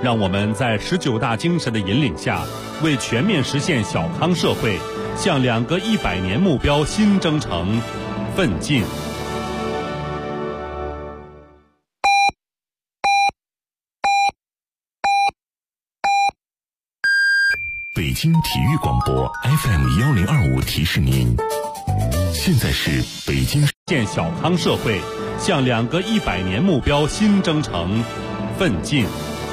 让我们在19大精神的引领下，为全面实现小康社会，向2个100年目标新征程奋进。 北京体育广播 FM1025提示您，现在是北京建小康社会，向2个100年目标新征程奋进。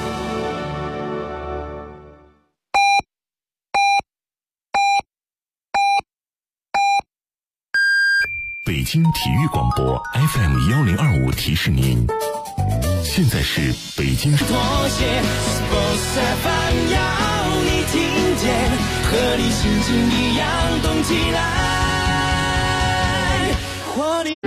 北京体育广播 FM1025提示您，现在是北京妥协 Sports FM 要你听见，和你心情一样动起来，活力。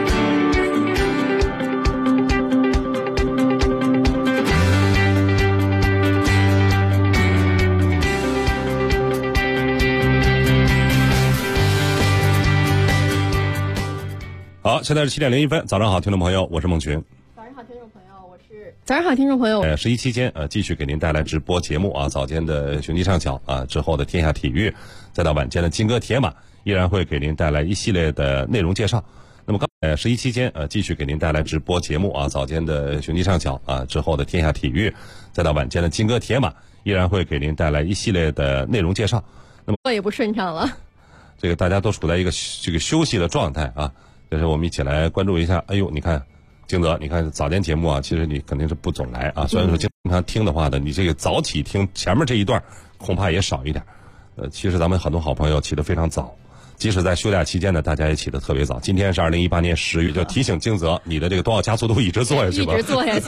好，现在是7点01分，早上好，听众朋友，我是孟群。 早上好，听众朋友，早上好，听众朋友。 11期间继续给您带来直播节目啊，早间的雄鸡上桥啊，之后的天下体育，再到晚间的金戈铁马，依然会给您带来一系列的内容介绍。那么11期间继续给您带来直播节目啊，早间的雄鸡上桥啊，之后的天下体育，再到晚间的金戈铁马，依然会给您带来一系列的内容介绍。那么我也不顺畅了， 这个大家都处在一个休息的状态啊。就是我们一起来关注一下。哎呦，你看，金泽，你看早间节目啊，其实你肯定是不总来啊。虽然说经常听的话呢，你这个早起听前面这一段，恐怕也少一点。其实咱们很多好朋友起得非常早，即使在休假期间呢，大家也起得特别早。今天是2018年10月，就提醒金泽，你的这个冬奥加速度一直做下去吧。 一直做下去。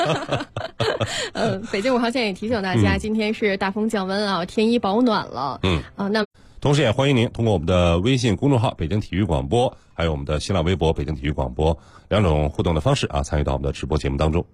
北京5号线也提醒大家，今天是大风降温啊，天一保暖了。那。 同时也欢迎您通过我们的微信公众号北京体育广播，还有我们的新浪微博北京体育广播2种互动的方式啊，参与到我们的直播节目当中。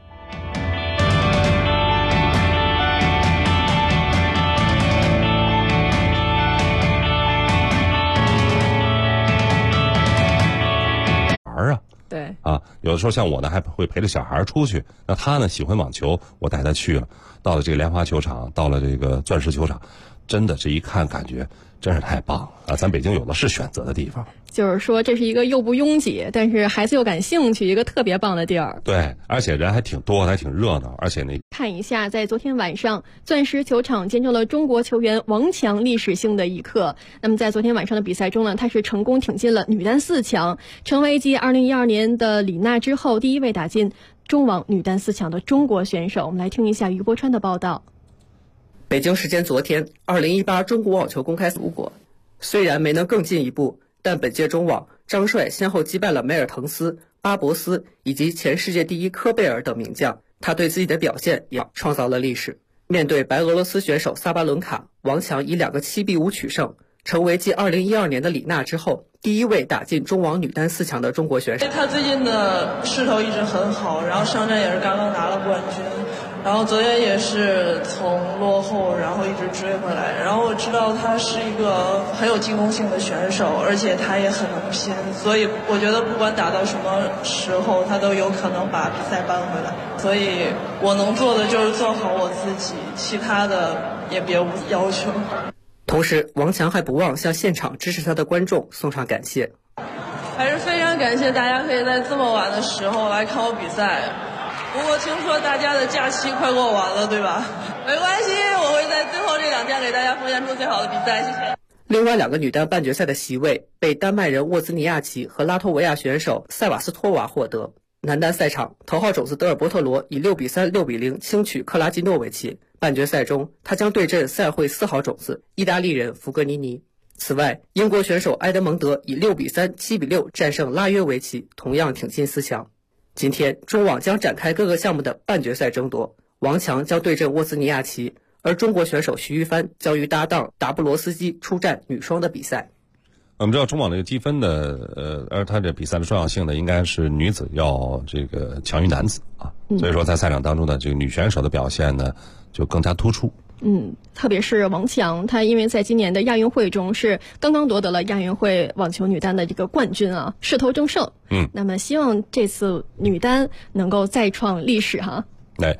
对啊，有的时候像我呢，还会陪着小孩出去。那他呢喜欢网球，我带他去了。到了这个莲花球场，到了这个钻石球场，真的这一看感觉真是太棒了啊！咱北京有的是选择的地方。 就是说，这是一个又不拥挤，但是孩子又感兴趣，一个特别棒的地儿。 对，而且人还挺多，还挺热闹，而且看一下，在昨天晚上，钻石球场见证了中国球员王强历史性的一刻。那么在昨天晚上的比赛中呢，他是成功挺进了女单4强，成为继2012年的李娜之后第一位打进中网女单4强的中国选手。我们来听一下于波川的报道。 北京时间昨天，2018中国网球公开赛无果，虽然没能更进一步，但本届中网张帅先后击败了梅尔滕斯、巴博斯以及前世界第一科贝尔等名将，他对自己的表现也创造了历史。面对白俄罗斯选手萨巴伦卡，王强以2个7比5取胜，成为继2012年的李娜之后第一位打进中网女单4强的中国选手。 他最近的势头一直很好，然后上站也是刚刚拿了冠军，然后昨天也是从落后然后一直追回来，然后我知道他是一个很有进攻性的选手，而且他也很能拼，所以我觉得不管打到什么时候他都有可能把比赛扳回来，所以我能做的就是做好我自己，其他的也别无要求。 同时王强还不忘向现场支持他的观众送上感谢。 还是非常感谢大家可以在这么晚的时候来看我比赛，不过听说大家的假期快过完了，对吧？没关系，我会在最后这2天给大家奉献出最好的比赛，谢谢。 另外2个女单半决赛的席位被丹麦人沃兹尼亚奇和拉脱维亚选手塞瓦斯托娃获得。男单赛场，头号种子德尔波特罗以6比3、6比0轻取克拉基诺维奇。半决赛中，他将对阵赛会4号种子意大利人福格尼尼。此外，英国选手埃德蒙德以6比3、7比6战胜拉约维奇，同样挺进4强。今天中网将展开各个项目的半决赛争夺，王强将对阵沃兹尼亚奇，而中国选手徐玉帆将与搭档达布罗斯基出战女双的比赛。 我们知道中网这个积分的而他这比赛的重要性呢，应该是女子要这个强于男子啊，所以说在赛场当中的这个女选手的表现呢就更加突出。 特别是王强，她因为在今年的亚运会中是刚刚夺得了亚运会网球女单的这个冠军啊，势头正盛。那么希望这次女单能够再创历史哈。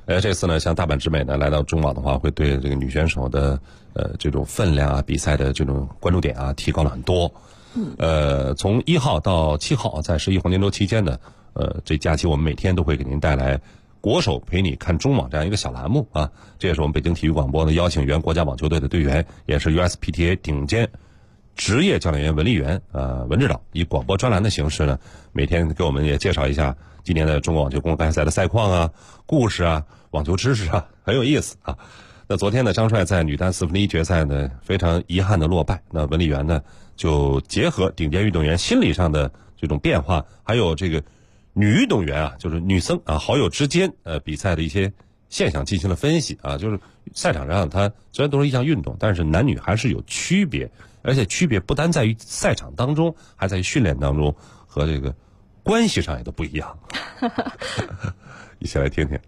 这次呢，像大阪直美呢来到中网的话，会对这个女选手的这种分量啊、比赛的这种关注点啊提高了很多。从1号到7号，在11黄金周期间呢，这假期我们每天都会给您带来国手陪你看中网这样一个小栏目啊。这也是我们北京体育广播呢邀请原国家网球队的队员，也是 USPTA 顶尖职业教练员文丽媛文指导，以广播专栏的形式呢，每天给我们也介绍一下今年的中国网球公开赛的赛况啊、故事啊、网球知识啊，很有意思啊。那昨天呢，张帅在女单1/4决赛呢非常遗憾的落败。那文丽媛呢就结合顶尖运动员心理上的这种变化，还有这个女运动员啊，就是女生啊好友之间比赛的一些现象进行了分析啊。就是赛场上它虽然都是一项运动，但是男女还是有区别，而且区别不单在于赛场当中，还在于训练当中和这个关系上也都不一样。一起来听听。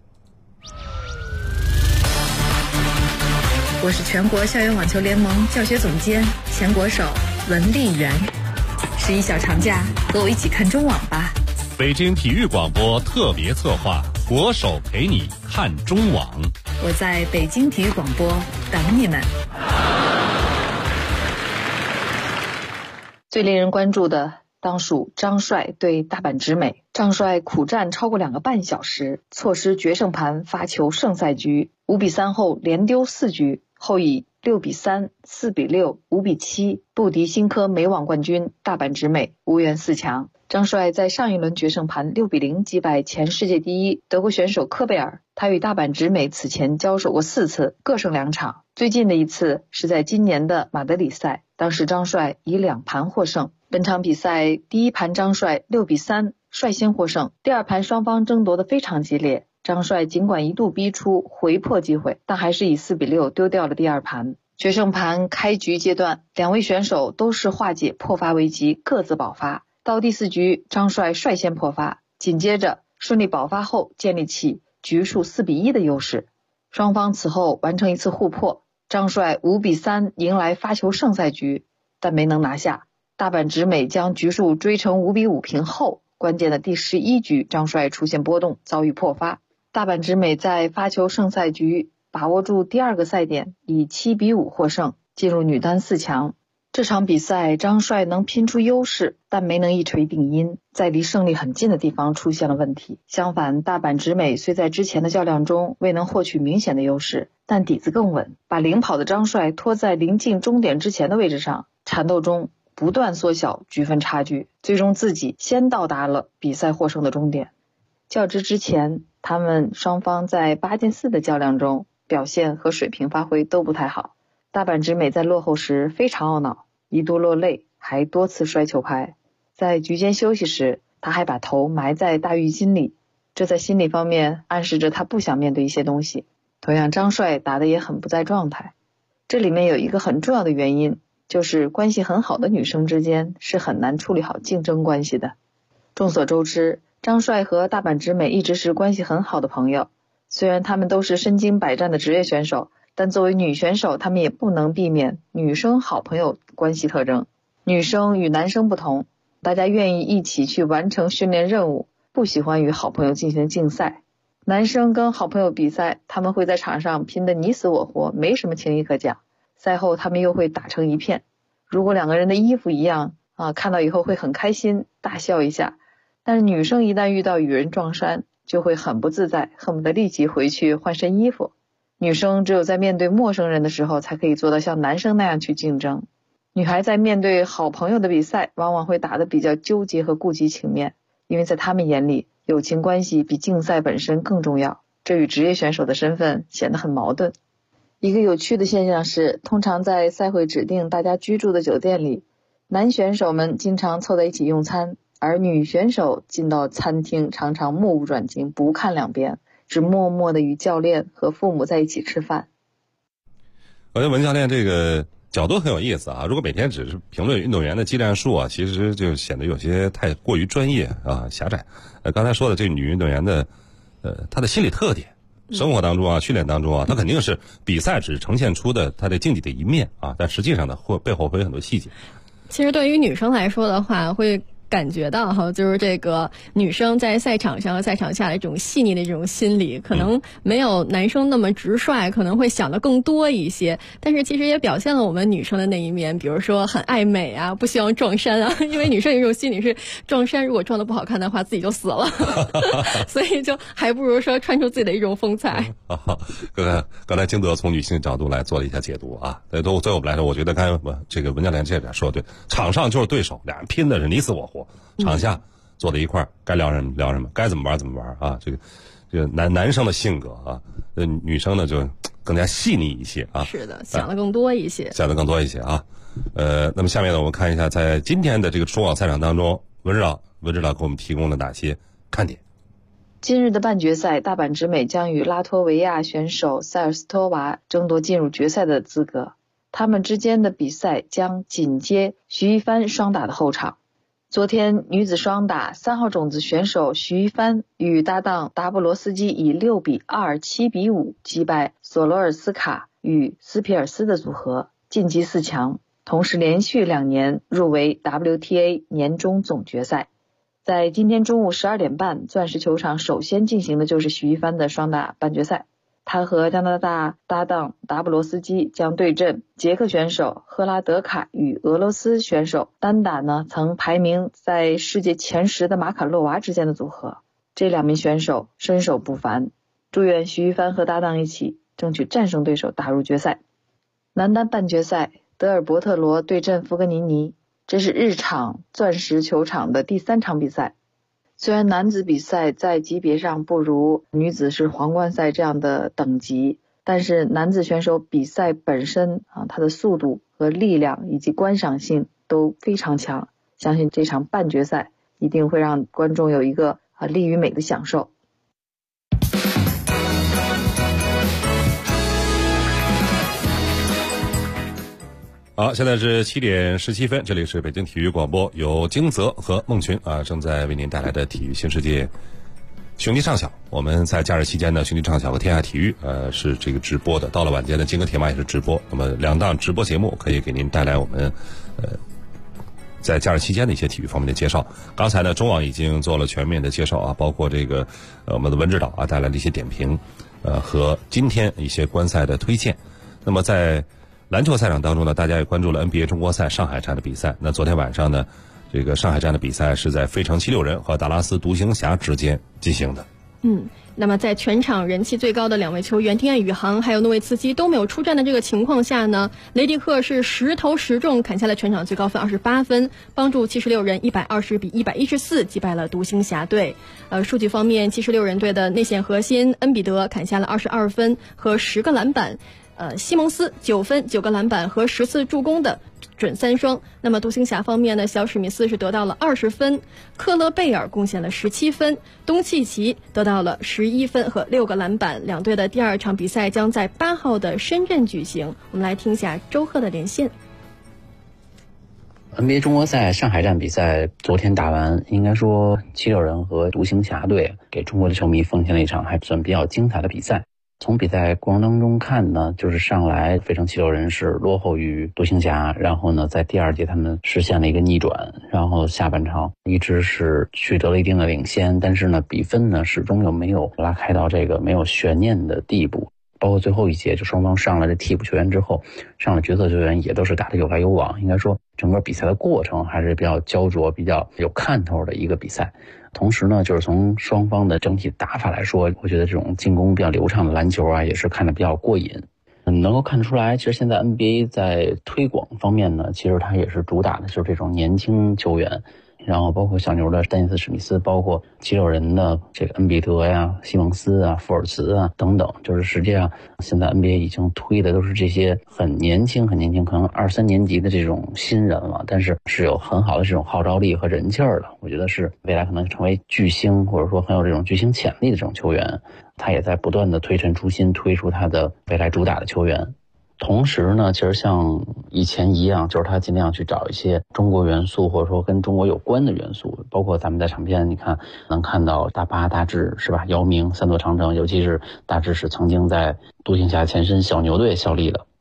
我是全国校园网球联盟教学总监、前国手文丽媛。11小长假，和我一起看中网吧。 北京体育广播特别策划，国手陪你看中网。 我在北京体育广播等你们。最令人关注的当属张帅对大阪直美。张帅苦战超过2个半小时，错失决胜盘发球胜赛局，5比3后连丢4局，后以6比3、4比6、5比7不敌新科美网冠军大阪直美，无缘4强。张帅在上一轮决胜盘6比0击败前世界第一德国选手科贝尔。他与大阪直美此前交手过4次，各胜2场。最近的一次是在今年的马德里赛，当时张帅以2盘获胜。本场比赛第一盘张帅6比3率先获胜，第二盘双方争夺得非常激烈。张帅尽管一度逼出回破机会，但还是以4比6丢掉了第二盘。决胜盘开局阶段，2位选手都是化解破发危机，各自保发。到第4局，张帅率先破发，紧接着顺利保发后建立起局数4比1的优势。双方此后完成一次互破，张帅5比3迎来发球胜赛局，但没能拿下。大阪直美将局数追成5比5平后，关键的第11局，张帅出现波动，遭遇破发。大阪直美在发球胜赛局把握住第2个赛点，以7比5获胜，进入女单4强。这场比赛张帅能拼出优势，但没能一锤定音，在离胜利很近的地方出现了问题。相反，大阪直美虽在之前的较量中未能获取明显的优势，但底子更稳，把领跑的张帅拖在临近终点之前的位置上，缠斗中不断缩小局分差距，最终自己先到达了比赛获胜的终点。较之前，他们双方在8进4的较量中表现和水平发挥都不太好。大阪直美在落后时非常懊恼，一度落泪，还多次摔球拍。在局间休息时，他还把头埋在大浴巾里，这在心理方面暗示着他不想面对一些东西。同样，张帅打得也很不在状态。这里面有一个很重要的原因，就是关系很好的女生之间是很难处理好竞争关系的。众所周知，张帅和大阪直美一直是关系很好的朋友，虽然他们都是身经百战的职业选手，但作为女选手，他们也不能避免女生好朋友关系特征。女生与男生不同，大家愿意一起去完成训练任务，不喜欢与好朋友进行竞赛。男生跟好朋友比赛，他们会在场上拼得你死我活，没什么情谊可讲。赛后他们又会打成一片，如果2个人的衣服一样看到以后会很开心，大笑一下。但是女生一旦遇到与人撞衫，就会很不自在，恨不得立即回去换身衣服。女生只有在面对陌生人的时候，才可以做到像男生那样去竞争。女孩在面对好朋友的比赛，往往会打得比较纠结和顾及情面，因为在他们眼里，友情关系比竞赛本身更重要，这与职业选手的身份显得很矛盾。一个有趣的现象是，通常在赛会指定大家居住的酒店里，男选手们经常凑在一起用餐，而女选手进到餐厅常常目不转睛，不看两边，只默默地与教练和父母在一起吃饭。 我觉得文教练这个角度很有意思啊！如果每天只是评论运动员的技战术啊，其实就显得有些太过于专业啊、狭窄。刚才说的这个女运动员的她的心理特点，生活当中啊、训练当中啊，她肯定是比赛只呈现出的她的竞技的一面啊，但实际上呢，背后会有很多细节。 其实对于女生来说的话，会感觉到哈，就是这个女生在赛场上和赛场下的这种细腻的这种心理，可能没有男生那么直率，可能会想的更多一些。但是其实也表现了我们女生的那一面，比如说很爱美啊，不希望撞衫啊，因为女生有一种心理是撞衫如果撞得不好看的话，自己就死了，所以就还不如说穿出自己的一种风采。 刚才金德从女性角度来做了一下解读啊，对我们来说，我觉得刚才这个文教练这点说的对，场上就是对手，俩人拼的是你死我活，场下坐在一块儿，该聊什么聊什么，该怎么玩怎么玩啊。这个男生的性格啊，女生呢就更加细腻一些啊。 是的，想的更多一些， 啊。那么下面呢，我们看一下在今天的这个中网赛场当中，文指导给我们提供了哪些看点。 今日的半决赛，大阪直美将与拉脱维亚选手塞尔斯托娃争夺进入决赛的资格。他们之间的比赛将紧接徐一帆双打的后场。昨天女子双打3号种子选手徐一帆与搭档达布罗斯基以6比2、7比5击败索罗尔斯卡与斯皮尔斯的组合，晋级4强，同时连续2年入围 WTA 年终总决赛。在今天中午12点半，钻石球场首先进行的就是徐一帆的双打半决赛。他和加拿大搭档达布罗斯基将对阵捷克选手赫拉德卡与俄罗斯选手单打呢曾排名在世界前10的马卡洛娃之间的组合。这2名选手身手不凡，祝愿徐一帆和搭档一起争取战胜对手打入决赛。男单半决赛，德尔伯特罗对阵福格尼尼，这是日场钻石球场的第3场比赛。虽然男子比赛在级别上不如女子是皇冠赛这样的等级，但是男子选手比赛本身它的速度和力量以及观赏性都非常强，相信这场半决赛一定会让观众有一个力与美的享受。 好，现在是7点17分，这里是北京体育广播，由金泽和孟群正在为您带来的体育新世界兄弟畅晓。我们在假日期间呢，兄弟畅晓和天下体育是这个直播的，到了晚间的金戈铁马也是直播。那么2档直播节目可以给您带来我们在假日期间的一些体育方面的介绍。刚才呢，中网已经做了全面的介绍啊，包括这个我们的文指导带来了一些点评和今天一些观赛的推荐。那么在篮球赛场当中呢，大家也关注了 NBA 中国赛上海站的比赛。那昨天晚上呢，这个上海站的比赛是在费城76人和达拉斯独行侠之间进行的。 那么在全场人气最高的2位球员丁彦雨航还有诺维茨基都没有出战的这个情况下呢，雷迪克是10投10中，砍下了全场最高分28分，帮助76人120比114击败了独行侠队。数据方面，76人队的内线核心恩比德砍下了22分和10个篮板，西蒙斯9分9个篮板和10次助攻的准3双。那么独行侠方面呢，小史密斯是得到了20分，克勒贝尔贡献了17分，东契奇得到了11分和6个篮板。两队的第2场比赛将在8号的深圳举行。我们来听一下周贺的连线。 NBA 中国赛上海站比赛昨天打完，应该说76人和独行侠队给中国的球迷奉献了一场还算比较精彩的比赛。从比赛过程当中看呢，就是上来费城76人是落后于独行侠，然后呢在第2节他们实现了一个逆转，然后下半场一直是取得了一定的领先，但是呢比分呢始终又没有拉开到这个没有悬念的地步。包括最后一节就双方上了这替补球员之后，上了角色球员也都是打得有来有往，应该说整个比赛的过程还是比较焦灼比较有看头的一个比赛。同时呢，就是从双方的整体打法来说，我觉得这种进攻比较流畅的篮球也是看得比较过瘾。能够看得出来，其实现在 NBA 在推广方面呢，其实它也是主打的就是这种年轻球员，然后包括小牛的丹尼斯史密斯，包括76人的这个恩比德呀、西蒙斯啊、福尔茨啊等等，就是实际上现在 NBA 已经推的都是这些很年轻可能2、3年级的这种新人了，但是是有很好的这种号召力和人气儿的，我觉得是未来可能成为巨星，或者说很有这种巨星潜力的这种球员。他也在不断的推陈出新，推出他的未来主打的球员。同时呢，其实像以前一样，就是他尽量去找一些中国元素，或者说跟中国有关的元素，包括咱们在场边你看能看到大巴、大志是吧，姚明、三座长城，尤其是大志是曾经在独行侠前身小牛队效力的，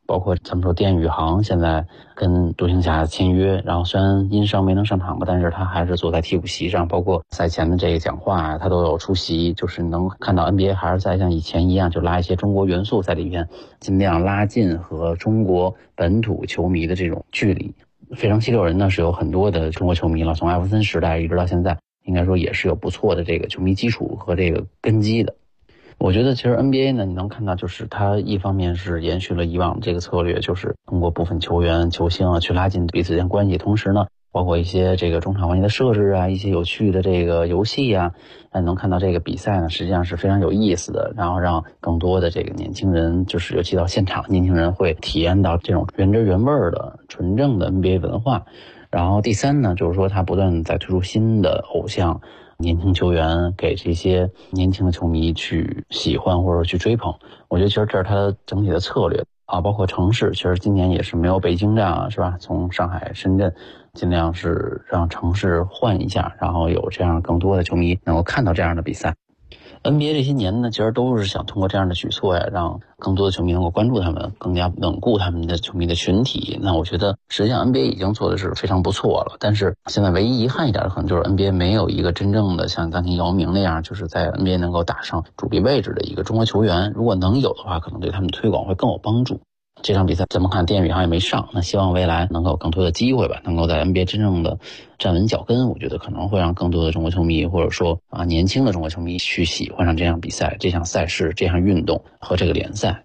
包括咱们说滇宇航现在跟独行侠签约，然后虽然因伤没能上场吧，但是他还是坐在替补席上，包括赛前的这个讲话他都有出席，就是能看到 NBA 还是在像以前一样，就拉一些中国元素在里面，尽量拉近和中国本土球迷的这种距离。费城76人呢是有很多的中国球迷了，从艾弗森时代一直到现在，应该说也是有不错的这个球迷基础和这个根基的。我觉得其实 NBA 呢，你能看到就是它一方面是延续了以往这个策略，就是通过部分球员球星啊去拉近彼此间关系，同时呢包括一些这个中场环节的设置啊，一些有趣的这个游戏啊，能看到这个比赛呢实际上是非常有意思的，然后让更多的这个年轻人，就是尤其到现场年轻人会体验到这种原汁原味的纯正的 NBA 文化。然后第三呢，就是说他不断在推出新的偶像年轻球员，给这些年轻的球迷去喜欢或者去追捧。我觉得其实这是他的整体的策略啊，包括城市，其实今年也是没有北京站啊，是吧？从上海、深圳，尽量是让城市换一下，然后有这样更多的球迷能够看到这样的比赛。NBA 这些年呢，其实都是想通过这样的举措呀，让更多的球迷能够关注他们，更加稳固他们的球迷的群体。那我觉得实际上 NBA 已经做的是非常不错了，但是现在唯一遗憾一点的可能就是 NBA 没有一个真正的像当年姚明那样，就是在 NBA 能够打上主力位置的一个中国球员。如果能有的话，可能对他们推广会更有帮助。这场比赛咱们看滇宇航也没上，那希望未来能够有更多的机会吧，能够在 NBA 真正的站稳脚跟，我觉得可能会让更多的中国球迷或者说年轻的中国球迷去喜欢上这场比赛、这项赛事、这项运动和这个联赛。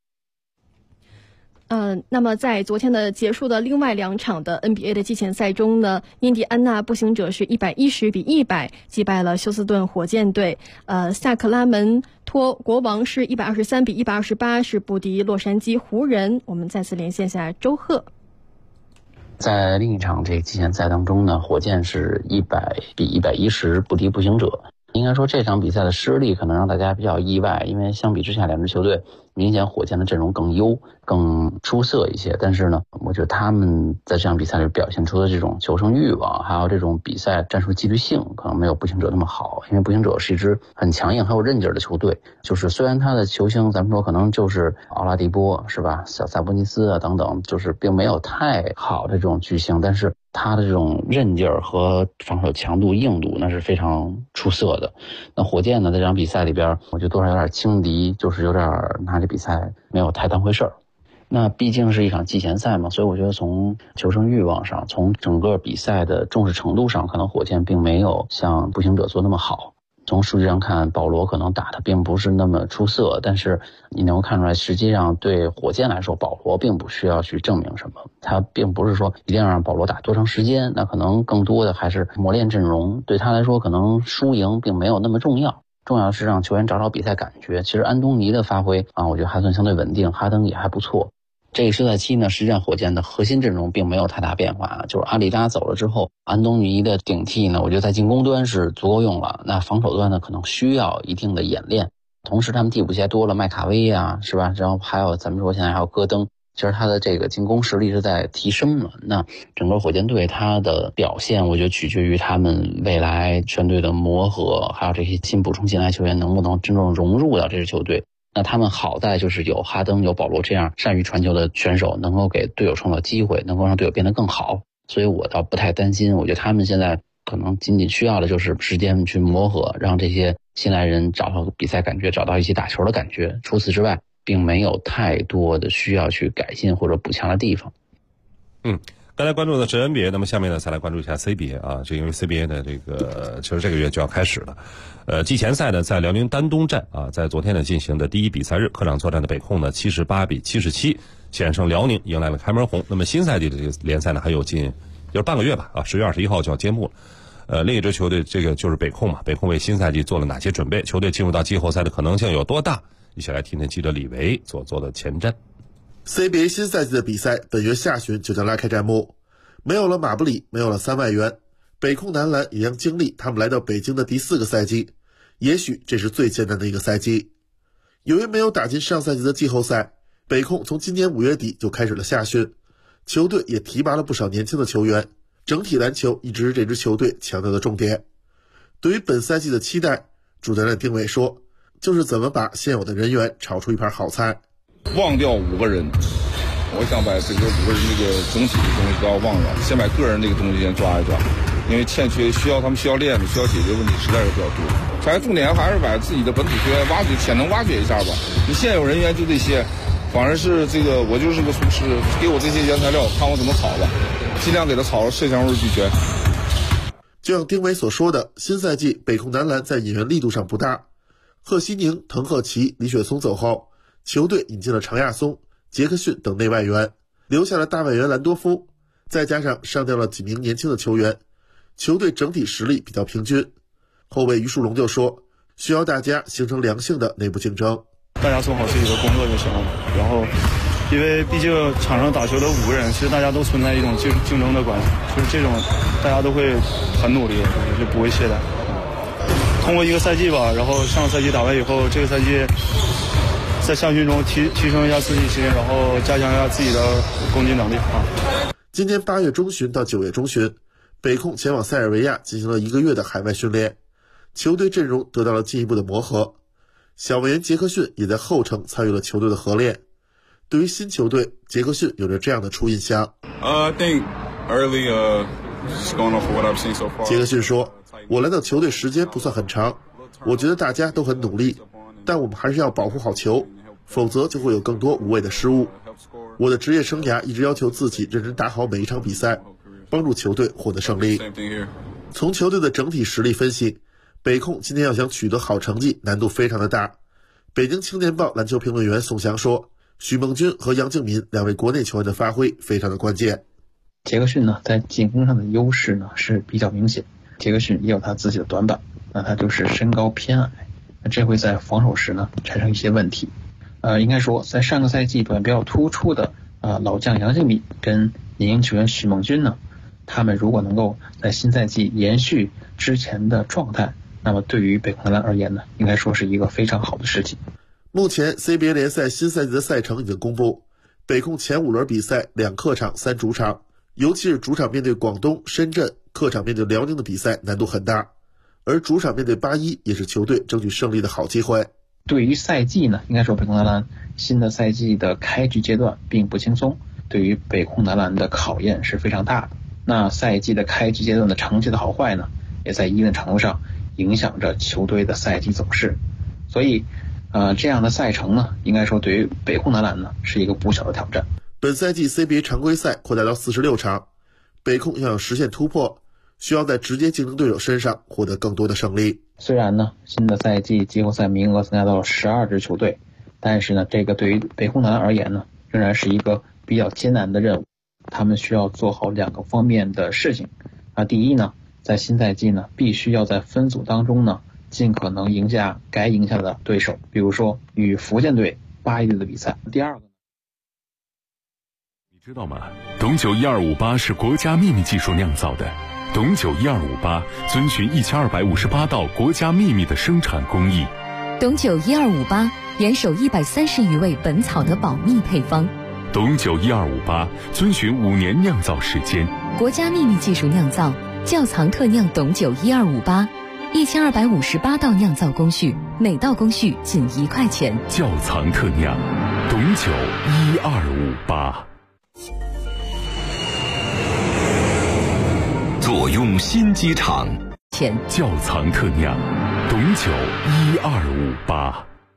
那么在昨天的结束的另外2场的 NBA 的季前赛中呢，印第安纳步行者是110-100击败了休斯顿火箭队，萨克拉门托国王是123-128是不敌洛杉矶湖人。我们再次连线下周贺。 在另一场这个季前赛当中呢，火箭是100-110不敌步行者。应该说这场比赛的失利可能让大家比较意外，因为相比之下两支球队明显火箭的阵容更优更出色一些，但是呢我觉得他们在这场比赛里表现出的这种求胜欲望还有这种比赛战术纪律性可能没有步行者那么好，因为步行者是一支很强硬很有韧劲的球队，就是虽然他的球星咱们说可能就是奥拉迪波是吧，小萨博尼斯啊等等，就是并没有太好的这种巨星，但是他的这种韧劲儿和防守强度硬度那是非常出色的。那火箭呢在这场比赛里边我觉得多少有点轻敌，就是有点拿这比赛没有太当回事儿。那毕竟是一场季前赛嘛，所以我觉得从求胜欲望上，从整个比赛的重视程度上，可能火箭并没有像步行者做那么好。从数据上看，保罗可能打得并不是那么出色，但是你能够看出来，实际上对火箭来说，保罗并不需要去证明什么，他并不是说一定要让保罗打多长时间，那可能更多的还是磨练阵容，对他来说可能输赢并没有那么重要，重要是让球员找找比赛感觉。其实安东尼的发挥我觉得还算相对稳定，哈登也还不错。这个休赛期呢，实际上火箭的核心阵容并没有太大变化，就是阿里扎走了之后，安东尼的顶替呢，我觉得在进攻端是足够用了，那防守端呢可能需要一定的演练。同时他们替补鞋多了麦卡威啊，是吧？然后还有咱们说现在还有戈登，其实他的这个进攻实力是在提升了。那整个火箭队他的表现，我觉得取决于他们未来全队的磨合，还有这些新补充进来球员能不能真正融入到这支球队。那他们好在就是有哈登有保罗这样善于传球的选手，能够给队友创造机会，能够让队友变得更好，所以我倒不太担心。我觉得他们现在可能仅仅需要的就是时间去磨合，让这些新来人找到比赛感觉，找到一起打球的感觉，除此之外并没有太多的需要去改进或者补强的地方。 刚才关注的是 NBA， 那么下面呢，再来关注一下 CBA 啊，这因为 CBA 的这个其实这个月就要开始了。季前赛呢，在辽宁丹东站啊，在昨天呢进行的第一比赛日，客场作战的北控呢78-77险胜辽宁，迎来了开门红。那么新赛季的这个联赛呢，还有近就是半个月吧10月21号就要揭幕了。另一支球队这个就是北控嘛，北控为新赛季做了哪些准备？球队进入到季后赛的可能性有多大？一起来听听记者李维所做的前瞻。 CBA 新赛季的比赛本月下旬就将拉开战幕，没有了马布里，没有了3外援，北控男篮也将经历他们来到北京的第4个赛季，也许这是最艰难的一个赛季。由于没有打进上赛季的季后赛，北控从今年5月底就开始了夏训，球队也提拔了不少年轻的球员，整体篮球一直是这支球队强调的重点。对于本赛季的期待，主教练丁伟说，就是怎么把现有的人员炒出一盘好菜。 忘掉5个人， 我想把这个5个人这个整体的东西都要忘了，先把个人这个东西先抓一抓，因为欠缺他们需要练的、需要解决的问题实在是比较多。反正重点还是把自己的本土球员挖掘潜能挖掘一下吧。你现有人员就这些，反而是这个我就是个厨师，给我这些原材料，看我怎么炒吧，尽量给他炒摄像味俱全。 就像丁伟所说的，新赛季北控男篮在引援力度上不大。贺西宁、滕鹤奇、李雪松走后，球队引进了常亚松、杰克逊等内外援，留下了大外援兰多夫，再加上上调了几名年轻的球员，球队整体实力比较平均。后卫于树龙就说，需要大家形成良性的内部竞争。 大家做好自己的工作就行了，然后因为毕竟场上打球的5个人，其实大家都存在一种竞争的关系，就是这种大家都会很努力，就不会懈怠。通过一个赛季吧，然后上个赛季打完以后，这个赛季在夏训中提升一下自信心，然后加强一下自己的攻击能力啊。 今年8月中旬到9月中旬，北控前往塞尔维亚进行了1个月的海外训练，球队阵容得到了进一步的磨合。小外援杰克逊也在后程参与了球队的合练。对于新球队，杰克逊有着这样的初印象。杰克逊说，我来到球队时间不算很长，我觉得大家都很努力，但我们还是要保护好球，否则就会有更多无谓的失误。我的职业生涯一直要求自己认真打好每一场比赛，帮助球队获得胜利。从球队的整体实力分析，北控今天要想取得好成绩难度非常的大。北京青年报篮球评论员宋翔说，许梦军和杨敬敏2位国内球员的发挥非常的关键。 杰克逊呢，在进攻上的优势呢是比较明显，杰克逊也有他自己的短板，那他就是身高偏矮，那这会在防守时呢产生一些问题。应该说在上个赛季表现比较突出的老将杨敬敏跟年轻球员许梦军呢，他们如果能够在新赛季延续之前的状态，那么对于北控男篮而言呢，应该说是一个非常好的事情。 目前 CBA 联赛新赛季的赛程已经公布，北控前5轮比赛2客场3主场，尤其是主场面对广东、深圳，客场面对辽宁的比赛难度很大，而主场面对81也是球队争取胜利的好机会。 对于赛季呢，应该说北控男篮新的赛季的开局阶段并不轻松，对于北控男篮的考验是非常大的。那赛季的开局阶段的成绩的好坏呢，也在一定程度上影响着球队的赛季走势。所以这样的赛程呢，应该说对于北控男篮呢是一个不小的挑战。 本赛季 CBA 常规赛扩大到46场，北控要想实现突破，需要在直接竞争对手身上获得更多的胜利。 虽然呢新的赛季季后赛名额增加到了12支球队，但是呢这个对于北控男篮而言呢，仍然是一个比较艰难的任务。他们需要做好2个方面的事情。第一呢，在新赛季呢，必须要在分组当中呢，尽可能赢下该赢下的对手，比如说与福建队、81队的比赛。第二个， 你知道吗？董酒1258是国家秘密技术酿造的。董酒1258遵循1258道国家秘密的生产工艺。 董酒1258严守130余味本草的保密配方。 董酒1258遵循5年酿造时间， 国家秘密技术酿造，窖藏特酿董酒1258，1258道酿造工序，每道工序仅1块钱。 窖藏特酿，董酒1258。 坐拥新机场， 窖藏特酿，董酒1258。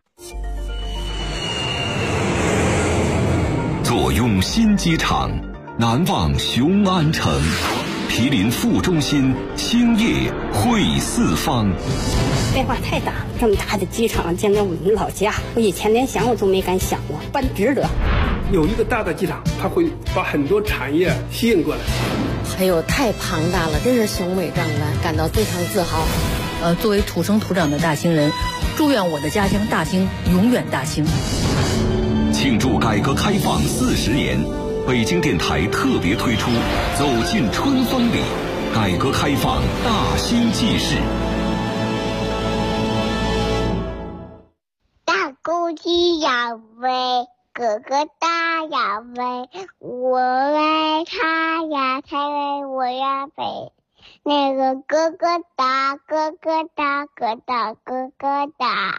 坐拥新机场，难忘雄安城，毗邻副中心，兴业汇四方。 变化太大，这么大的机场建在我们老家，我以前连想我都没敢想过，办值得。 有一个大的机场，它会把很多产业吸引过来。 哎呦，太庞大了，真是雄伟壮观，感到非常自豪。 作为土生土长的大兴人，祝愿我的家乡大兴永远大兴。 庆祝改革开放40年，北京电台特别推出《走进春风里》，改革开放大兴记事。 大公鸡要飞，哥哥大呀飞，我爱他呀，他为我呀飞。那个哥哥大，哥哥大，哥大哥哥大。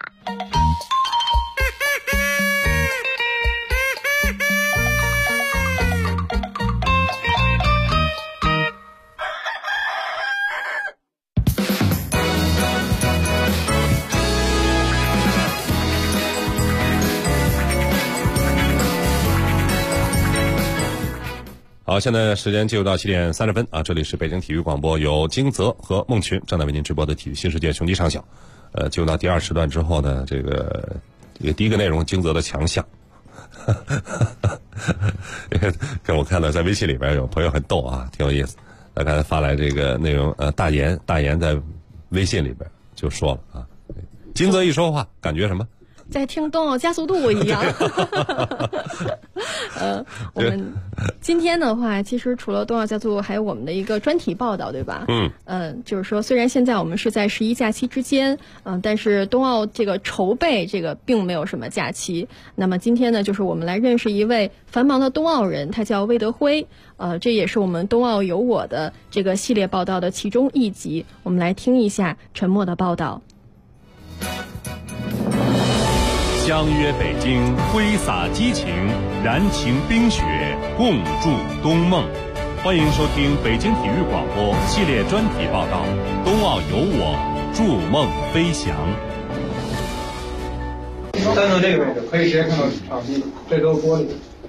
好，现在时间进入到7点30分啊，这里是北京体育广播，由金泽和孟群正在为您直播的体育新世界雄鸡上小。进入到第2时段之后呢，这个第一个内容，金泽的强项。跟我看到在微信里边有朋友很逗啊，挺有意思。他刚才发来这个内容，大言在微信里边就说了啊，金泽一说话，感觉什么？ 在听冬奥加速度一样。我们今天的话，其实除了冬奥加速度，还有我们的一个专题报道，对吧？就是说，虽然现在我们是在11假期之间，但是冬奥这个筹备这个并没有什么假期。那么今天呢，就是我们来认识一位繁忙的冬奥人，他叫魏德辉。这也是我们冬奥有我的这个系列报道的其中一集。我们来听一下沉默的报道。 相约北京，挥洒激情，燃情冰雪，共筑冬梦。欢迎收听北京体育广播系列专题报道《冬奥有我，筑梦飞翔》。 站到这个位置，可以直接看到场地，这都是玻璃。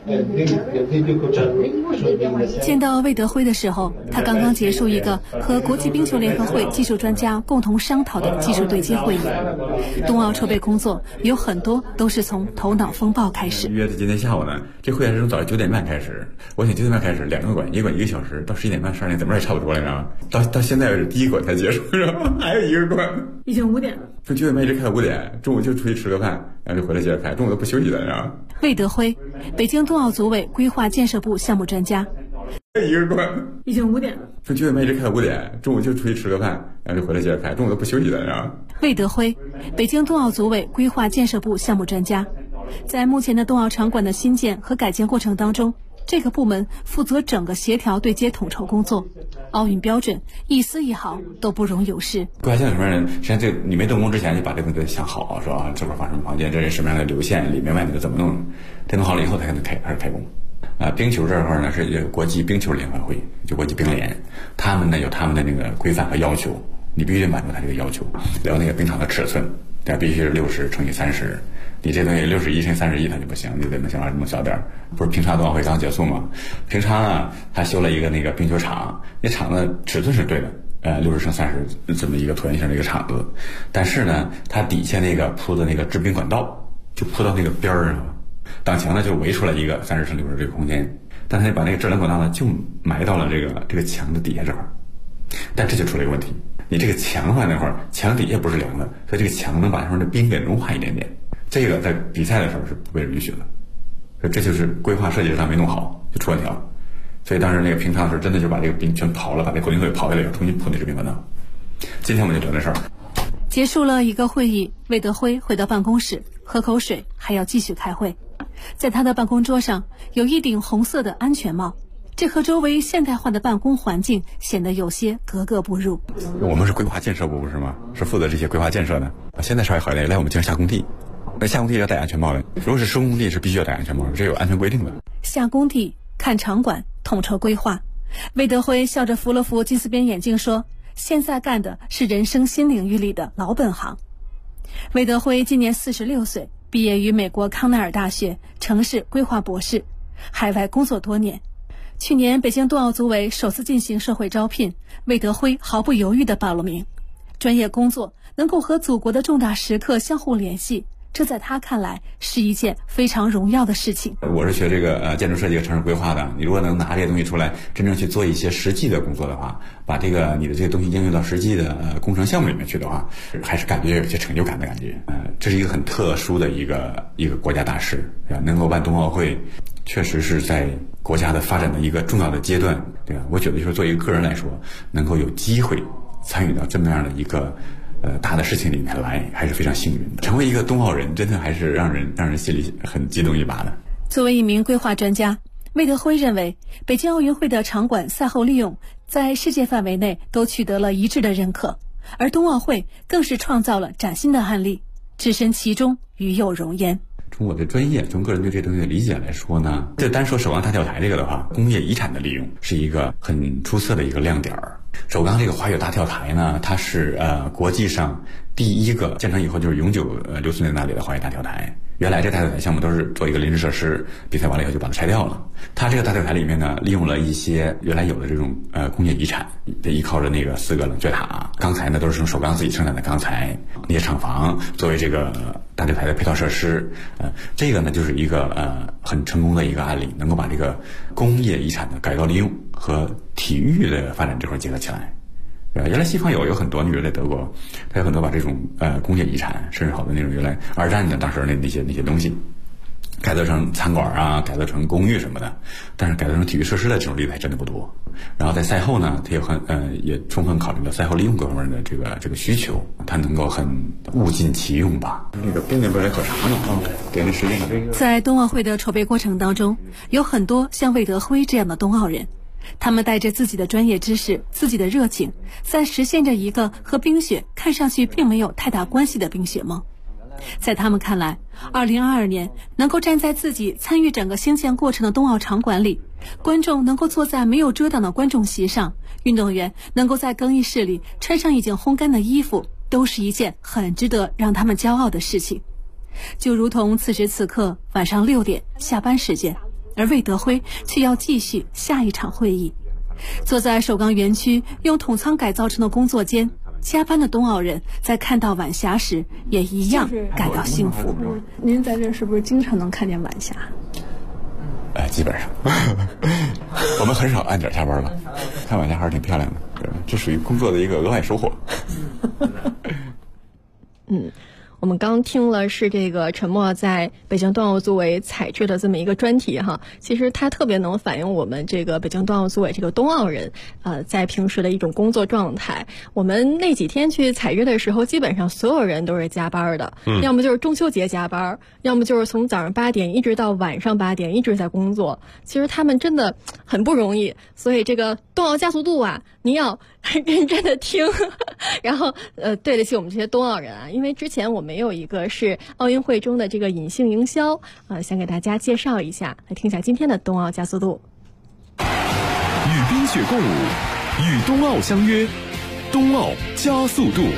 见到魏德辉的时候，他刚刚结束一个和国际冰球联合会技术专家共同商讨的技术对接会议。冬奥筹备工作有很多都是从头脑风暴开始。 约的今天下午呢，这会是从早上9点半开始，我想9点半开始2个馆，一个馆1个小时，到11点半12点怎么也差不多了，你知道吗？到现在为止第一个馆才结束，是吧？还有一个馆， 已经5点了。 从9点半一直开到5点，中午就出去吃个饭，然后就回来接着开，中午都不休息的，你知道吗？ 魏德辉，北京冬奥组委规划建设部项目专家。 一个馆， 已经5点了。 从9点半一直开到5点，中午就出去吃个饭，然后就回来接着开，中午都不休息的，你知道吗？ 魏德辉，北京冬奥组委规划建设部项目专家。在目前的冬奥场馆的新建和改建过程当中，这个部门负责整个协调对接统筹工作，奥运标准一丝一毫都不容有失。 规划建设什么人？实际上这你没动工之前就把这个东西想好，说啊这块放什么房间，这是什么样的流线，里面外面怎么弄，这弄好了以后才可能开始开工。冰球这块呢是国际冰球联合会，就国际冰联，他们呢有他们的那个规范和要求，你必须得满足他这个要求。然后那个冰场的尺寸，它必须是60乘以30。你这东西61乘以31它就不行，你得想法弄小点。不是平昌冬奥会刚结束吗？平昌啊，他修了一个那个冰球场，那场的尺寸是对的，60乘30这么一个椭圆形的一个场子，但是呢，它底下那个铺的那个制冰管道就铺到那个边儿上，挡墙呢就围出来一个30乘60这个空间，但他把那个制冷管道呢就埋到了这个墙的底下这块，但这就出了一个问题，你这个墙放那块，墙底下不是凉的，所以这个墙能把上面的冰给融化一点点。这个在比赛的时候是不被允许的，所以这就是规划设计上没弄好，就出问题了。所以当时那个平昌的时候，真的就把这个冰全刨了，把那混凝土刨下来，重新铺那制冰管道。今天我们就聊这事儿。 结束了一个会议，魏德辉回到办公室喝口水，还要继续开会。在他的办公桌上有一顶红色的安全帽，这和周围现代化的办公环境显得有些格格不入。 我们是规划建设部不是吗？是负责这些规划建设的。现在稍微好一点，来我们经常下工地。那下工地要戴安全帽的，如果是施工地是必须要戴安全帽的，这有安全规定的。 下工地看场馆统筹规划，魏德辉笑着扶了扶金丝边眼镜说，现在干的是人生新领域里的老本行。魏德辉今年46岁，毕业于美国康奈尔大学城市规划博士，海外工作多年。去年北京冬奥组委首次进行社会招聘，魏德辉毫不犹豫地报了名。专业工作能够和祖国的重大时刻相互联系，这在他看来是一件非常荣耀的事情。 我是学这个建筑设计和城市规划的，你如果能拿这些东西出来，真正去做一些实际的工作的话，把这个你的这些东西应用到实际的工程项目里面去的话，还是感觉有些成就感的感觉。这是一个很特殊的一个国家大事，能够办冬奥会，确实是在国家的发展的一个重要的阶段，对吧？我觉得就是作为一个个人来说，能够有机会参与到这么样的一个大的事情里面来，还是非常幸运的。成为一个冬奥人，真的还是让人心里很激动一把的。 作为一名规划专家，魏德辉认为，北京奥运会的场馆赛后利用在世界范围内都取得了一致的认可，而冬奥会更是创造了崭新的案例，置身其中，与有荣焉。 从我的专业，从个人对这东西的理解来说呢，这单说首钢大跳台这个的话，工业遗产的利用是一个很出色的一个亮点。首钢这个滑雪大跳台呢，它是国际上第一个建成以后就是永久留存在那里的花园大跳台。原来这大跳台项目都是做一个临时设施，比赛完了以后就把它拆掉了。它这个大跳台里面呢，利用了一些原来有的这种工业遗产，依靠着那个4个冷却塔，钢材呢都是从首钢自己生产的钢材，那些厂房作为这个大跳台的配套设施。这个呢就是一个很成功的一个案例，能够把这个工业遗产的改造利用和体育的发展这块结合起来。原来西方有很多，你比如在德国，它有很多把这种工业遗产，甚至好的那种原来二战的当时那些东西，改造成餐馆啊，改造成公寓什么的，但是改造成体育设施的这种例子还真的不多。然后在赛后呢，它也充分考虑了赛后利用各方面的这个需求，它能够很物尽其用吧。那个冰点本来可长了啊，给那时间了。 在冬奥会的筹备过程当中，有很多像魏德辉这样的冬奥人。他们带着自己的专业知识、自己的热情，在实现着一个和冰雪看上去并没有太大关系的冰雪梦。在他们看来，2022年能够站在自己参与整个兴建过程的冬奥场馆里，观众能够坐在没有遮挡的观众席上，运动员能够在更衣室里穿上已经烘干的衣服，都是一件很值得让他们骄傲的事情。就如同此时此刻晚上6点下班时间，而魏德辉却要继续下一场会议。坐在首钢园区用桶仓改造成的工作间，加班的冬奥人在看到晚霞时也一样感到幸福。您在这是不是经常能看见晚霞？ 基本上我们很少按点下班了，看晚霞还是挺漂亮的，这属于工作的一个额外收获。 我们刚听了是这个陈默在北京冬奥组委采制的这么一个专题哈，其实它特别能反映我们这个北京冬奥组委这个冬奥人在平时的一种工作状态。我们那几天去采制的时候，基本上所有人都是加班的，要么就是中秋节加班，要么就是从早上8点一直到晚上8点一直在工作。其实他们真的很不容易，所以这个冬奥加速度啊，你要很认真的听，然后对得起我们这些冬奥人啊，因为之前我们也有一个是奥运会中的这个隐性营销想给大家介绍一下，来听一下今天的冬奥加速度。 与冰雪共舞，与冬奥相约，冬奥加速度。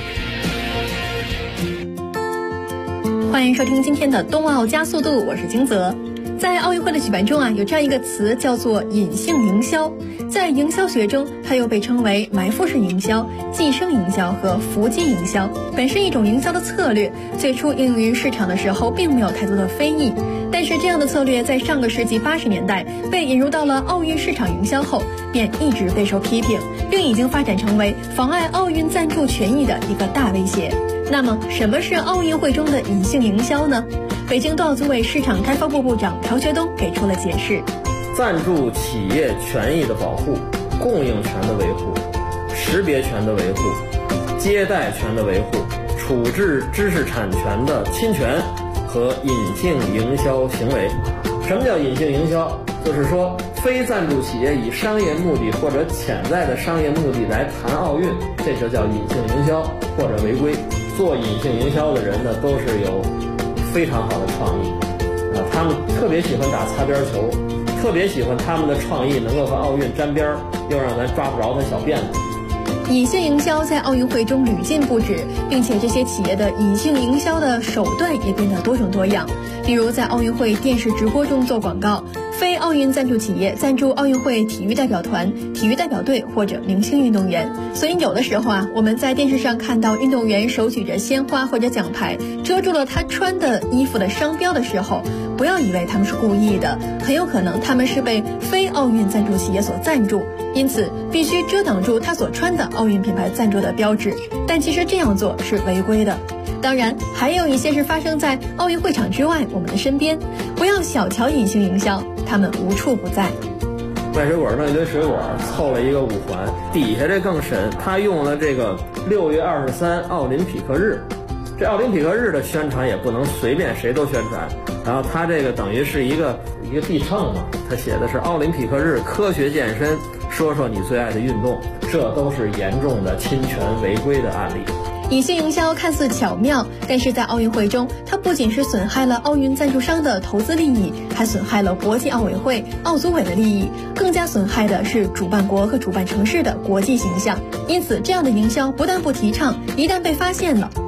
欢迎收听今天的冬奥加速度，我是金泽。在奥运会的举办中啊，有这样一个词叫做隐性营销。在营销学中，它又被称为埋伏式营销、寄生营销和伏击营销，本是一种营销的策略。最初应用于市场的时候，并没有太多的非议。但是这样的策略在上个世纪80年代被引入到了奥运市场营销后，便一直备受批评，并已经发展成为妨碍奥运赞助权益的一个大威胁。那么，什么是奥运会中的隐性营销呢？北京冬奥组委市场开发部部长朴学东给出了解释： 赞助企业权益的保护、供应权的维护、识别权的维护、接待权的维护、处置知识产权的侵权和隐性营销行为。什么叫隐性营销？就是说，非赞助企业以商业目的或者潜在的商业目的来谈奥运，这就叫隐性营销或者违规。做隐性营销的人呢，都是有非常好的创意他们特别喜欢打擦边球，特别喜欢他们的创意能够和奥运沾边，又让咱抓不着他小辫子。 隐性营销在奥运会中屡禁不止，并且这些企业的隐性营销的手段也变得多种多样。比如在奥运会电视直播中做广告，非奥运赞助企业赞助奥运会体育代表团、体育代表队或者明星运动员。所以有的时候啊，我们在电视上看到运动员手举着鲜花或者奖牌，遮住了他穿的衣服的商标的时候，不要以为他们是故意的，很有可能他们是被非奥运赞助企业所赞助，因此必须遮挡住他所穿的奥运品牌赞助的标志。但其实这样做是违规的。当然，还有一些是发生在奥运会场之外，我们的身边。不要小瞧隐性营销，他们无处不在。 卖水果弄一堆水果，凑了一个5环，底下这更神，他用了这个6月23奥林匹克日。这奥林匹克日的宣传也不能随便谁都宣传，然后他这个等于是一个地秤嘛，他写的是奥林匹克日科学健身，说说你最爱的运动，这都是严重的侵权违规的案例。 隐性营销看似巧妙，但是在奥运会中，它不仅是损害了奥运赞助商的投资利益，还损害了国际奥委会、奥组委的利益，更加损害的是主办国和主办城市的国际形象。因此，这样的营销不但不提倡，一旦被发现了，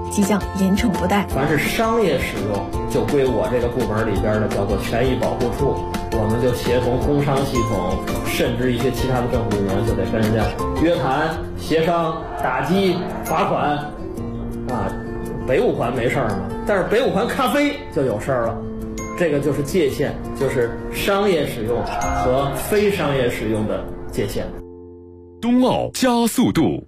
即将严惩不贷。 凡是商业使用，就归我这个部门里边的叫做权益保护处，我们就协同工商系统，甚至一些其他的政府部门，就得跟人家约谈、协商、打击、罚款，啊，北五环没事儿嘛，但是北五环咖啡就有事儿了。这个就是界限，就是商业使用和非商业使用的界限。 冬奥加速度，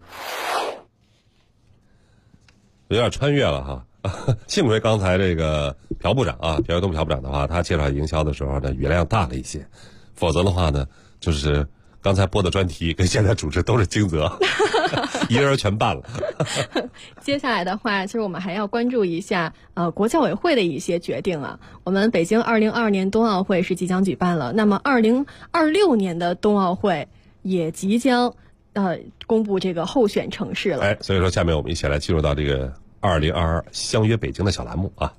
有点穿越了哈。幸亏刚才这个朴部长啊，朴岳东朴部长的话，他介绍营销的时候呢，语量大了一些，否则的话呢，就是刚才播的专题跟现在主持都是金泽，一人全办了。 接下来的话，其实我们还要关注一下国教委会的一些决定啊。我们北京2022年冬奥会是即将举办了，那么2026年的冬奥会也即将公布这个候选城市了。 所以说下面我们一起来进入到这个2022相约北京的小栏目啊。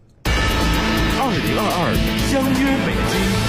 2022相约北京。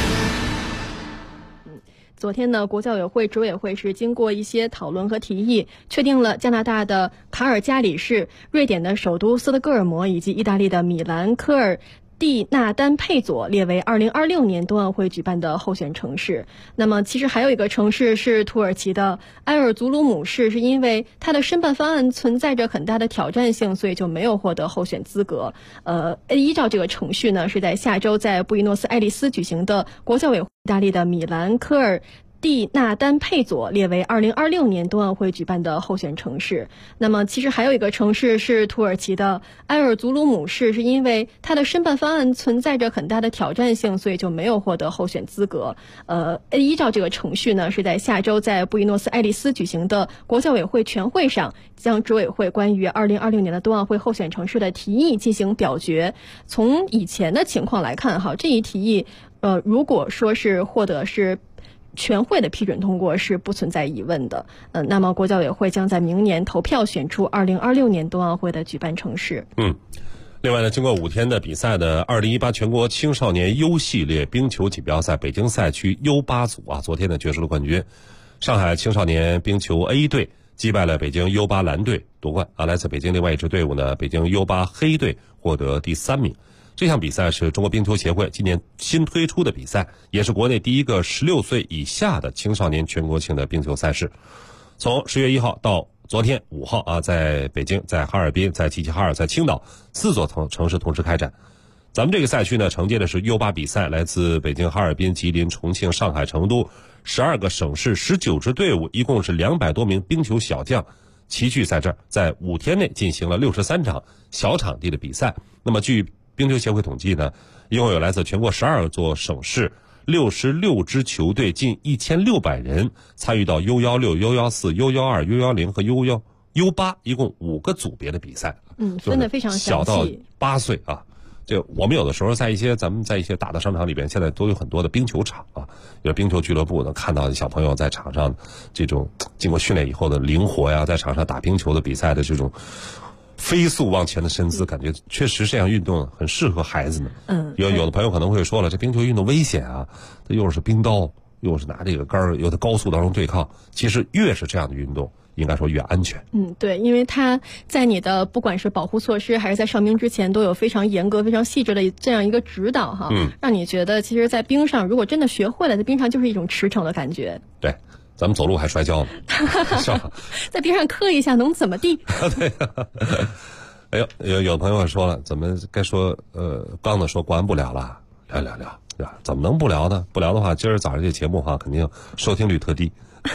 昨天呢，国教委会执委会是经过一些讨论和提议，确定了加拿大的卡尔加里市、瑞典的首都斯德哥尔摩以及意大利的米兰科尔蒂纳丹佩佐列为2026年冬奥会举办的候选城市。那么其实还有一个城市是土耳其的埃尔祖鲁姆市，是因为它的申办方案存在着很大的挑战性，所以就没有获得候选资格。依照这个程序呢，是在下周在布宜诺斯艾利斯举行的国教委会，意大利的米兰科尔蒂纳丹佩佐列为2026年冬奥会举办的候选城市。那么其实还有一个城市是土耳其的埃尔祖鲁姆市，是因为它的申办方案存在着很大的挑战性，所以就没有获得候选资格。依照这个程序呢，是在下周在布宜诺斯艾利斯举行的国教委会全会上，将执委会关于2026年的冬奥会候选城市的提议进行表决。从以前的情况来看哈，这一提议如果说是获得是全会的批准通过，是不存在疑问的。那么国教委会将在明年投票选出2026年冬奥会的举办城市。 另外呢，经过5天的比赛的2018全国青少年 U 系列冰球锦标赛北京赛区 U8 组啊，昨天呢决出了冠军。上海青少年冰球 A 队击败了北京 U8 蓝队夺冠啊。来自北京另外一支队伍呢，北京 U8 黑队获得第3名。这项比赛是中国冰球协会今年新推出的比赛，也是国内第一个16岁以下的青少年全国性的冰球赛事。从10月1号到昨天5号啊，在北京、在哈尔滨、在齐齐哈尔、在青岛4座城市同时开展。咱们这个赛区呢，承接的是 U8 比赛，来自北京、哈尔滨、吉林、重庆、上海、成都12个省市19支队伍，一共是200多名冰球小将齐聚在这儿，在5天内进行了63场小场地的比赛。那么据冰球协会统计呢，一共有来自全国12座省市66支球队，近1600人参与到 U16、U14、U12、U10和 U8 一共5个组别的比赛。 分得非常小到8岁啊。这我们有的时候咱们在一些大的商场里边，现在都有很多的冰球场啊，有冰球俱乐部能看到小朋友在场上这种经过训练以后的灵活呀，在场上打冰球的比赛的这种飞速往前的身姿，感觉确实这样运动很适合孩子们。有的朋友可能会说了，这冰球运动危险啊，它又是冰刀，又是拿这个杆儿，又在高速当中对抗。其实越是这样的运动，应该说越安全。 对，因为它在你的不管是保护措施还是在上冰之前，都有非常严格、非常细致的这样一个指导哈，让你觉得其实，在冰上如果真的学会了，在冰上就是一种驰骋的感觉。 对。咱们走路还摔跤呢，是吧？ 在冰上磕一下能怎么地？ 对。哎呦，有的朋友说了，怎么该说刚的说关不了了，聊，怎么能不聊呢？不聊的话，今儿早上这节目的话，肯定收听率特低。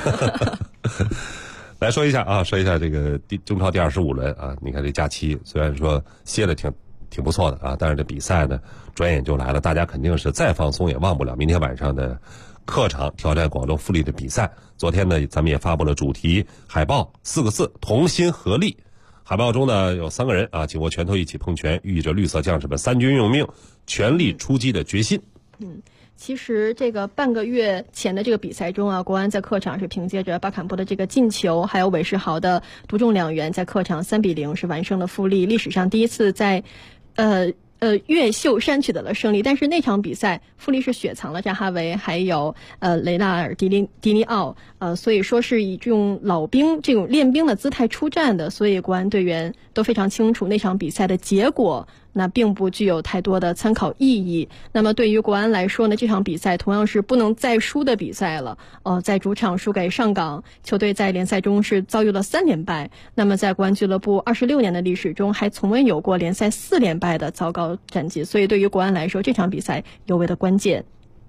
来说一下这个中超第25轮啊，你看这假期虽然说歇的挺不错的啊，但是这比赛呢转眼就来了，大家肯定是再放松也忘不了明天晚上的客场挑战广州富力的比赛。昨天呢，咱们也发布了主题海报，4个字：同心合力。海报中呢有3个人啊，紧握拳头一起碰拳，寓意着绿色将士们3军用命、全力出击的决心。 其实这个半个月前的这个比赛中啊，国安在客场是凭借着巴坎布的这个进球，还有韦世豪的独中2元，在客场3-0是完胜了富力历史上第一次在越秀山取得了胜利。但是那场比赛富力是雪藏了扎哈维还有雷纳尔迪尼奥，所以说是以这种老兵这种练兵的姿态出战的，所以国安队员都非常清楚那场比赛的结果那并不具有太多的参考意义。那么对于国安来说呢，这场比赛同样是不能再输的比赛了。在主场输给上港，球队在联赛中是遭遇了3连败。那么在国安俱乐部26年的历史中，还从未有过联赛4连败的糟糕战绩。所以对于国安来说，这场比赛尤为的关键。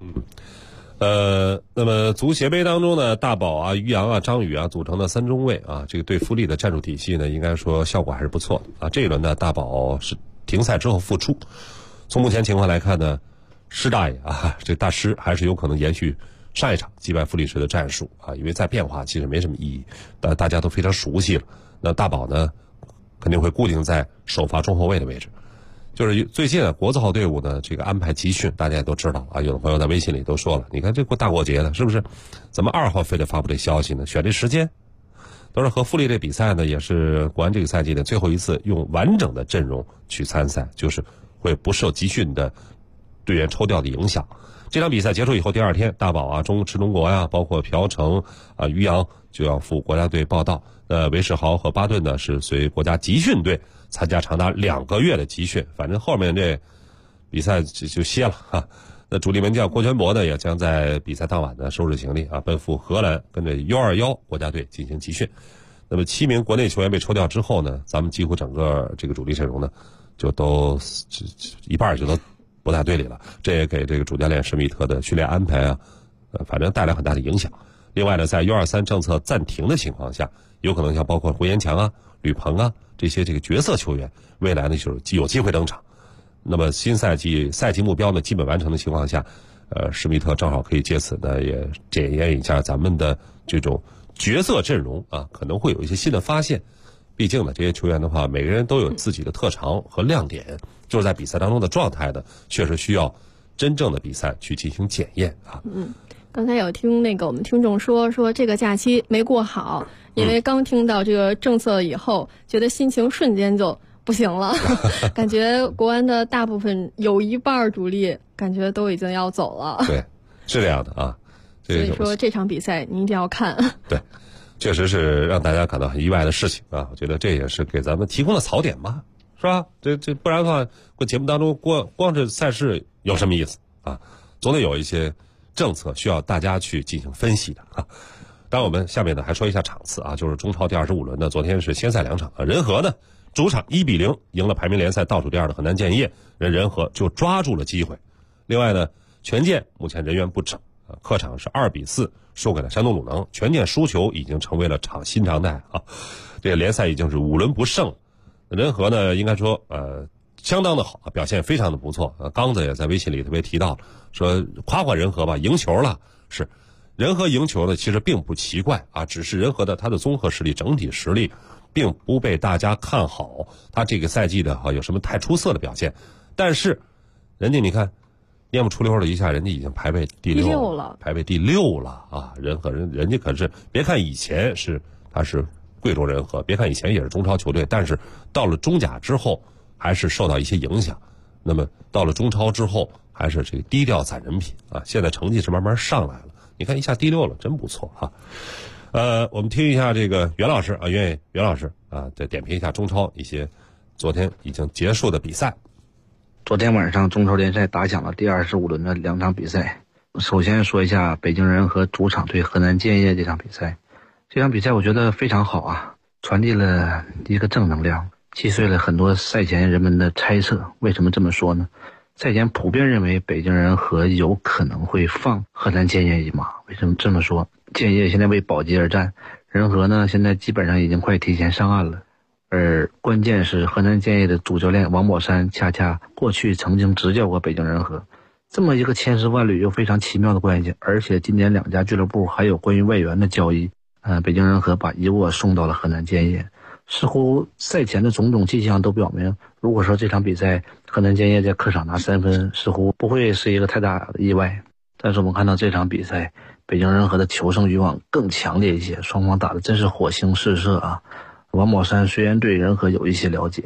那么足协杯当中呢，大宝啊、于洋啊、张宇啊组成的3中卫啊，这个对富力的战术体系呢，应该说效果还是不错的啊。这一轮呢，大宝是停赛之后复出，从目前情况来看呢，施大爷啊，这大师还是有可能延续上一场击败富力时的战术啊，因为再变化其实没什么意义，大家都非常熟悉了。那大宝呢，肯定会固定在首发中后卫的位置。就是最近啊，国字号队伍呢，这个安排集训，大家也都知道啊。有的朋友在微信里都说了，你看这大过节的，是不是？怎么2号非得发布这消息呢？选这时间，都是和富力这比赛呢，也是国安这个赛季的最后一次用完整的阵容去参赛，就是会不受集训的队员抽调的影响。这场比赛结束以后，第2天，大宝啊、池中国呀，包括朴成啊、于洋就要赴国家队报到。韦世豪和巴顿呢是随国家集训队参加长达2个月的集训，反正后面这比赛就歇了哈。那主力门将郭全博呢，也将在比赛当晚呢收拾行李啊，奔赴荷兰，跟着U21国家队进行集训。那么7名国内球员被抽调之后呢，咱们几乎整个这个主力阵容呢，就都一半就都不在队里了。这也给这个主教练施密特的训练安排啊，反正带来很大的影响。另外呢，在U23政策暂停的情况下，有可能像包括胡延强啊、吕鹏啊这些这个角色球员，未来呢就是有机会登场。那么新赛季赛季目标呢基本完成的情况下，施密特正好可以借此呢也检验一下咱们的这种角色阵容啊，可能会有一些新的发现。毕竟呢，这些球员的话，每个人都有自己的特长和亮点，就是在比赛当中的状态的，确实需要真正的比赛去进行检验啊。 刚才有听我们听众说这个假期没过好，因为刚听到这个政策以后，觉得心情瞬间就不行了，感觉国安的大部分有一半主力感觉都已经要走了。 对，是这样的啊。 所以说这场比赛你一定要看。对， 确实是让大家感到很意外的事情啊！我觉得这也是给咱们提供了槽点吧，是吧？这不然的话，节目当中光是赛事有什么意思啊？总得有一些政策需要大家去进行分析的啊。当然，我们下面呢还说一下场次啊，就是中超第25轮呢，昨天是先赛2场啊。仁和呢主场1-0赢了排名联赛倒数第2的河南建业，仁和就抓住了机会。另外呢，权健目前人员不整，客场是2-4输给了山东鲁能，权健输球已经成为了新常态啊。这个联赛已经是5轮不胜。仁和呢，应该说相当的好，表现非常的不错。刚子也在微信里特别提到，说夸夸仁和吧，赢球了。是，仁和赢球呢，其实并不奇怪啊，只是仁和的他的综合实力、整体实力，并不被大家看好。他这个赛季的有什么太出色的表现？但是，人家你看，烟不出溜的一下，人家已经排位第6了，排位第6了啊！仁和人家可是，别看以前他是贵州仁和，别看以前也是中超球队，但是到了中甲之后，还是受到一些影响。那么到了中超之后，还是这个低调攒人品啊。现在成绩是慢慢上来了，你看一下第6了，真不错哈。我们听一下这个袁老师啊，袁老师啊，再点评一下中超一些昨天已经结束的比赛。 昨天晚上中超联赛打响了第25轮的2场比赛。首先说一下北京人和主场对河南建业这场比赛。这场比赛我觉得非常好啊，传递了一个正能量，击碎了很多赛前人们的猜测。为什么这么说呢？赛前普遍认为北京人和有可能会放河南建业一马。为什么这么说？建业现在为保级而战，人和呢现在基本上已经快提前上岸了。而关键是河南建业的主教练王宝山恰恰过去曾经执教过北京人和，这么一个千丝万缕又非常奇妙的关系。而且今年2家俱乐部还有关于外援的交易，北京人和把伊沃送到了河南建业。似乎赛前的种种迹象都表明，如果说这场比赛河南建业在客场拿3分，似乎不会是一个太大的意外。但是我们看到这场比赛，北京人和的求胜欲望更强烈一些，双方打的真是火星四射啊。王宝山虽然对人和有一些了解，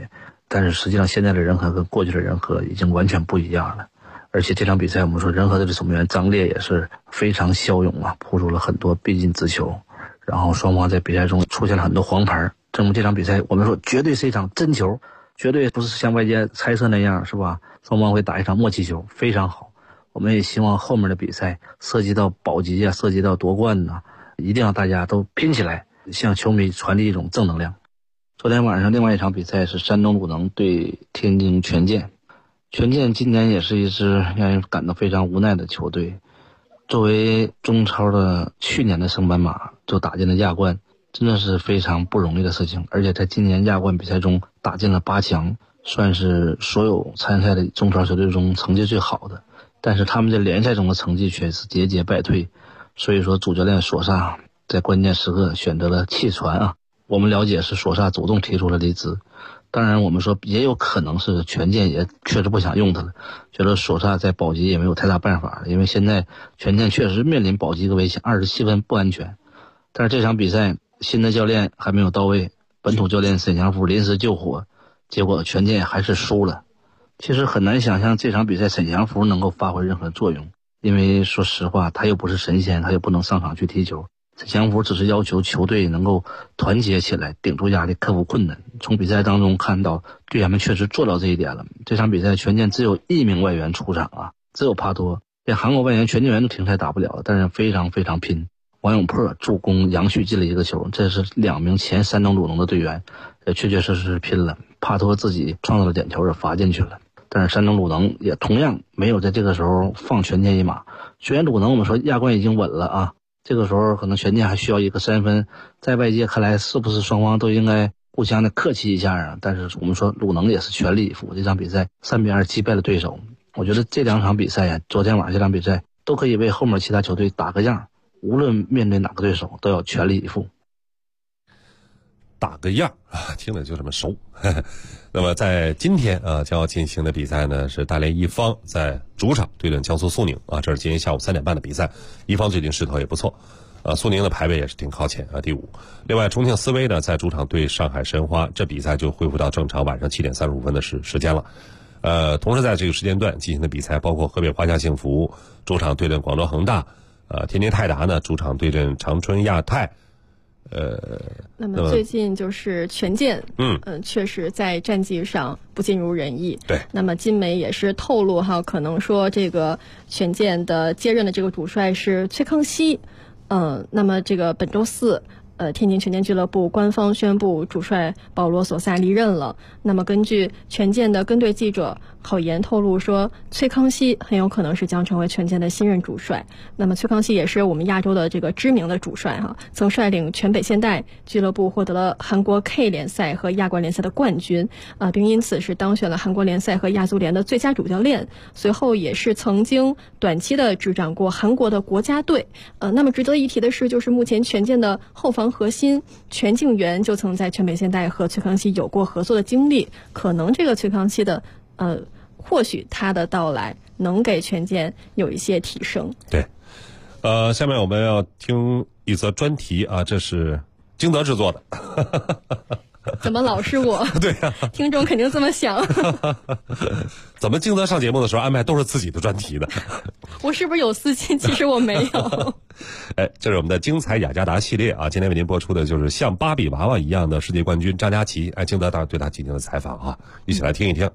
但是实际上现在的人和跟过去的人和已经完全不一样了。而且这场比赛我们说人和的守门员张烈也是非常骁勇啊，扑出了很多必进之球，然后双方在比赛中出现了很多黄牌，证明这场比赛我们说绝对是一场真球，绝对不是像外界猜测那样，是吧？双方会打一场默契球，非常好。我们也希望后面的比赛涉及到保级啊，涉及到夺冠啊，一定让大家都拼起来，向球迷传递一种正能量。昨天晚上另外一场比赛是山东鲁能对天津权健。权健今年也是一支让人感到非常无奈的球队，作为中超的去年的升班马就打进了亚冠，真的是非常不容易的事情。而且在今年亚冠比赛中打进了8强，算是所有参赛的中超球队中成绩最好的。但是他们在联赛中的成绩却是节节败退，所以说主教练索萨在关键时刻选择了弃船啊。我们了解是索萨主动提出了离职，当然我们说也有可能是权健也确实不想用他了，觉得索萨在保级也没有太大办法了，因为现在权健确实面临保级的危险，27分不安全。但是这场比赛新的教练还没有到位，本土教练沈祥福临时救火，结果权健还是输了。其实很难想象这场比赛沈祥福能够发挥任何作用，因为说实话他又不是神仙，他又不能上场去踢球。沈祥福只是要求球队能够团结起来，顶住压力，克服困难。从比赛当中看到队员们确实做到这一点了。这场比赛权健只有1名外援出场啊，只有帕托，连韩国外援全救援都停赛打不了，但是非常非常拼。王永珀助攻杨旭进了一个球，这是2名前山东鲁能的队员，确确实实拼了。帕托自己创造了点球也罚进去了，但是山东鲁能也同样没有在这个时候放权健一马。虽然鲁能我们说亚冠已经稳了啊，这个时候可能权健还需要一个3分，在外界看来是不是双方都应该互相的客气一下啊？但是我们说鲁能也是全力以赴，这场比赛3-2击败了对手。我觉得这2场比赛呀，昨天晚上这场比赛都可以为后面其他球队打个样，无论面对哪个对手都要全力以赴。 打个样啊，听着就这么熟。那么在今天啊，将要进行的比赛呢是大连一方在主场对阵江苏苏宁啊，这是今天下午3点半的比赛。一方最近势头也不错，苏宁的排位也是挺靠前啊，第5。另外，重庆斯威呢在主场对上海申花，这比赛就恢复到正常晚上7点35分的时间了。同时在这个时间段进行的比赛包括河北华夏幸福主场对阵广州恒大，天津泰达呢主场对阵长春亚泰。 那么最近就是权健，确实在战绩上不尽如人意。 对， 那么金媒也是透露哈，可能说这个权健的接任的这个主帅是崔康熙，那么这个本周4。天津权健俱乐部官方宣布主帅保罗·索萨离任了。那么根据权健的跟队记者郝岩透露说，崔康熙很有可能是将成为权健的新任主帅。那么崔康熙也是我们亚洲的这个知名的主帅哈，曾率领全北现代俱乐部获得了韩国 K 联赛和亚冠联赛的冠军并因此是当选了韩国联赛和亚足联的最佳主教练。随后也是曾经短期的执掌过韩国的国家队。那么值得一提的是，就是目前权健的后防核心全敬元就曾在全北现代和崔康熙有过合作的经历，可能这个崔康熙的或许他的到来能给权健有一些提升。 对，下面我们要听一则专题啊，这是京德制作的。 怎么老是我？ 对呀， 听众肯定这么想。 怎么京德上节目的时候安排都是自己的专题的？ 我是不是有私心？其实我没有。 这是我们的精彩雅加达系列啊，今天为您播出的就是像芭比娃娃一样的世界冠军张家齐。京德当然对他进行了采访啊，一起来听一听。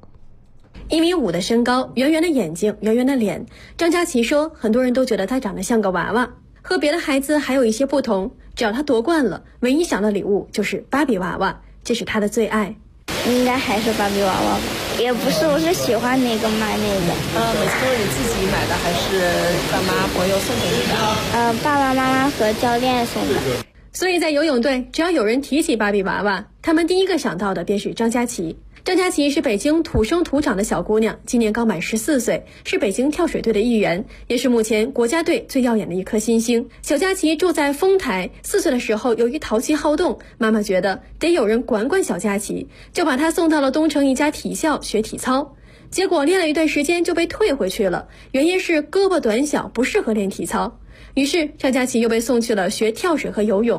1.5米的身高，圆圆的眼睛，圆圆的脸。张家齐说，很多人都觉得他长得像个娃娃，和别的孩子还有一些不同。只要他夺冠了，唯一想的礼物就是芭比娃娃，这是他的最爱。 应该还是芭比娃娃吧？也不是，我是喜欢哪个买哪个。 每次都是你自己买的，还是爸妈朋友送给你的？ 爸爸妈妈和教练送的。 所以在游泳队，只要有人提起芭比娃娃，他们第一个想到的便是张家齐。张家齐是北京土生土长的小姑娘，今年刚满14岁，是北京跳水队的一员，也是目前国家队最耀眼的一颗新星。小佳琪住在丰台，4岁的时候由于淘气好动，妈妈觉得得有人管管小佳琪，就把她送到了东城一家体校学体操。结果练了一段时间就被退回去了，原因是胳膊短小不适合练体操。于是张佳琪又被送去了学跳水和游泳。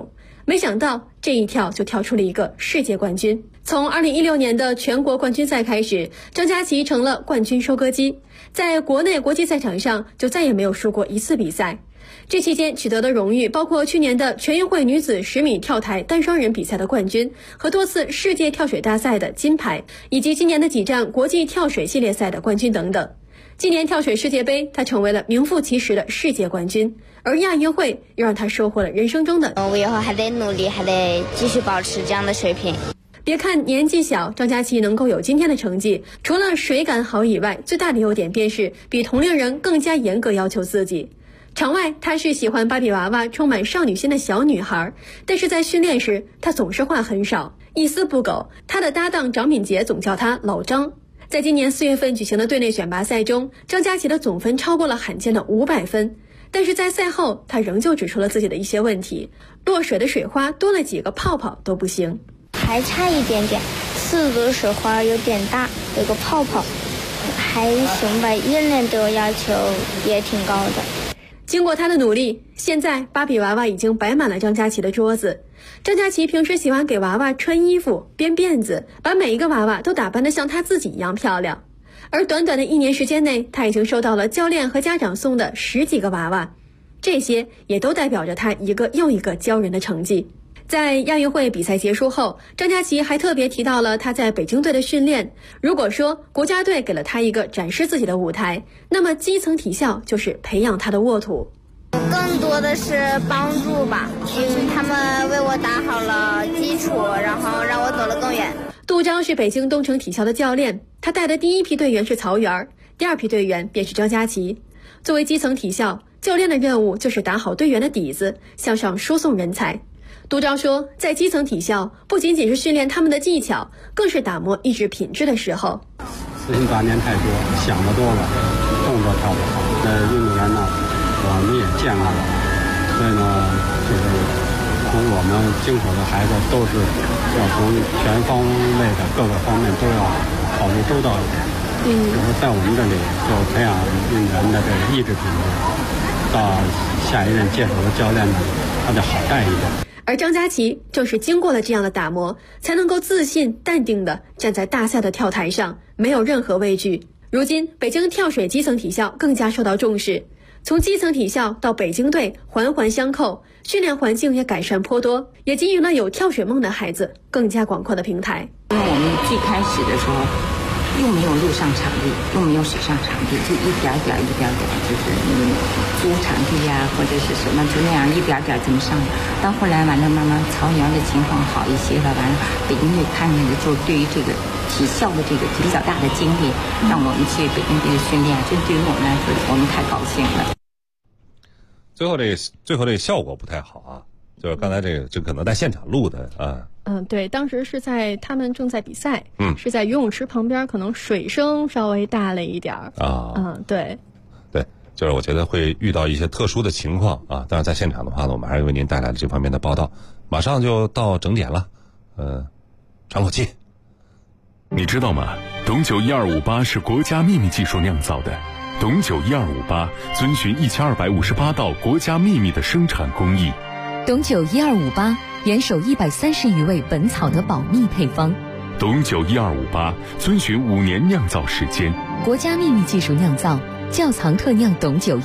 没想到这一跳就跳出了一个世界冠军。从2016年的全国冠军赛开始，张家齐成了冠军收割机，在国内国际赛场上就再也没有输过一次比赛。这期间取得的荣誉包括去年的全运会女子10米跳台单双人比赛的冠军和多次世界跳水大赛的金牌，以及今年的几站国际跳水系列赛的冠军等等。今年跳水世界杯，他成为了名副其实的世界冠军，而亚运会又让他收获了人生中的我以后还得努力，还得继续保持这样的水平。 别看年纪小，张家齐能够有今天的成绩，除了水感好以外，最大的优点便是比同龄人更加严格要求自己。场外她是喜欢芭比娃娃充满少女心的小女孩，但是在训练时她总是话很少，一丝不苟。她的搭档张敏杰总叫她老张。在今年4月份举行的队内选拔赛中，张家齐的总分超过了罕见的500分，但是在赛后她仍旧指出了自己的一些问题，落水的水花多了几个泡泡都不行， 还差一点点，刺的水花有点大，有个泡泡，还行吧，认练对我要求也挺高的。 经过他的努力，现在芭比娃娃已经摆满了张家齐的桌子。张家齐平时喜欢给娃娃穿衣服、编辫子，把每一个娃娃都打扮得像他自己一样漂亮。而短短的1年时间内，他已经收到了教练和家长送的10几个娃娃，这些也都代表着他一个又一个骄人的成绩。在亚运会比赛结束后，张家齐还特别提到了他在北京队的训练。如果说国家队给了他一个展示自己的舞台，那么基层体校就是培养他的沃土。 更多的是帮助吧，因为他们为我打好了基础，然后让我走得更远。 杜章是北京东城体校的教练，他带的第一批队员是曹媛，第2批队员便是张家齐。作为基层体校，教练的任务就是打好队员的底子，向上输送人才。杜章说，在基层体校不仅仅是训练他们的技巧，更是打磨意志品质的时候。 私心杂念太多，想得多了，动作跳不好。运动员呢，我们也见过了，所以呢，就是从我们经手的孩子都是要从全方位的各个方面都要考虑周到一点。就是在我们这里就培养运动员的这个意志品质，到下一任接手的教练呢，他就好带一点。 而张家齐正是经过了这样的打磨，才能够自信淡定地站在大赛的跳台上，没有任何畏惧。如今北京跳水基层体校更加受到重视，从基层体校到北京队环环相扣，训练环境也改善颇多，也给予了有跳水梦的孩子更加广阔的平台。 因为我们最开始的时候又没有陆上场地，又没有水上场地，就一点点就是租场地呀，或者是什么，就那样一点点这么上。到后来完了，慢慢曹源的情况好一些了，完了北京队看见了，就对于这个体校的这个比较大的精力，让我们去北京队的训练，这对于我们来说，我们太高兴了。 最后这个效果不太好啊，就是刚才这可能在现场录的啊。 对，当时是在他们正在比赛，是在游泳池旁边，可能水声稍微大了一点啊。对， 就是我觉得会遇到一些特殊的情况啊。但是在现场的话呢，我们还是为您带来了这方面的报道。马上就到整点了，喘口气。 你知道吗？董酒1258是国家秘密技术酿造的。董酒1258遵循1258道国家秘密的生产工艺。 董酒1258严守130余味本草的保密配方。 董酒1258遵循5年酿造时间。 国家秘密技术酿造，窖藏特酿董酒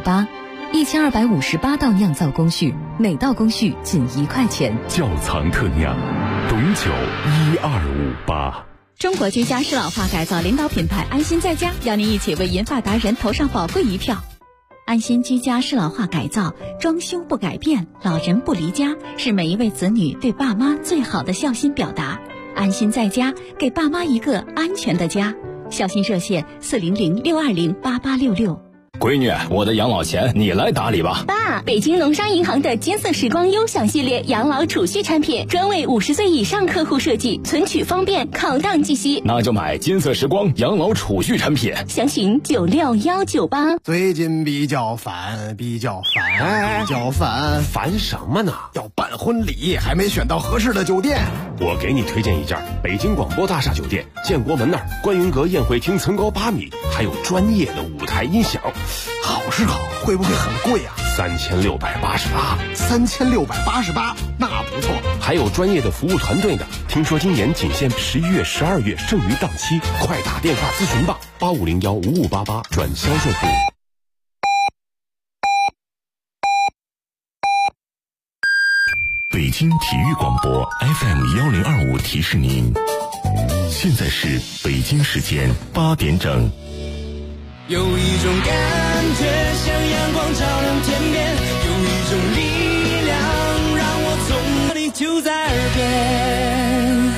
1258，1258道酿造工序，每道工序仅1块钱。 窖藏特酿，董酒1258。 中国居家适老化改造领导品牌安心在家，邀您一起为银发达人投上宝贵一票。安心居家适老化改造，装修不改变，老人不离家，是每一位子女对爸妈最好的孝心表达。安心在家，给爸妈一个安全的家。孝心热线400-620-8866。 闺女，我的养老钱你来打理吧。 爸，北京农商银行的金色时光优享系列养老储蓄产品，专为50岁以上客户设计，存取方便，考档即息。 那就买金色时光养老储蓄产品， 详询96198。 最近比较烦，烦什么呢？要办婚礼，还没选到合适的酒店。 我给你推荐一家北京广播大厦酒店，建国门那儿观云阁宴会厅层高8米，还有专业的舞台音响。 好是好，会不会很贵啊？ 3688，那不错。 还有专业的服务团队呢。听说今年仅限11月、12月，剩余档期，快打电话咨询吧，85015588转销售部。 北京体育广播 FM1025提示您，现在是北京时间8点整。 有一种感觉像阳光照亮天边，有一种力量让我从这里就在耳边。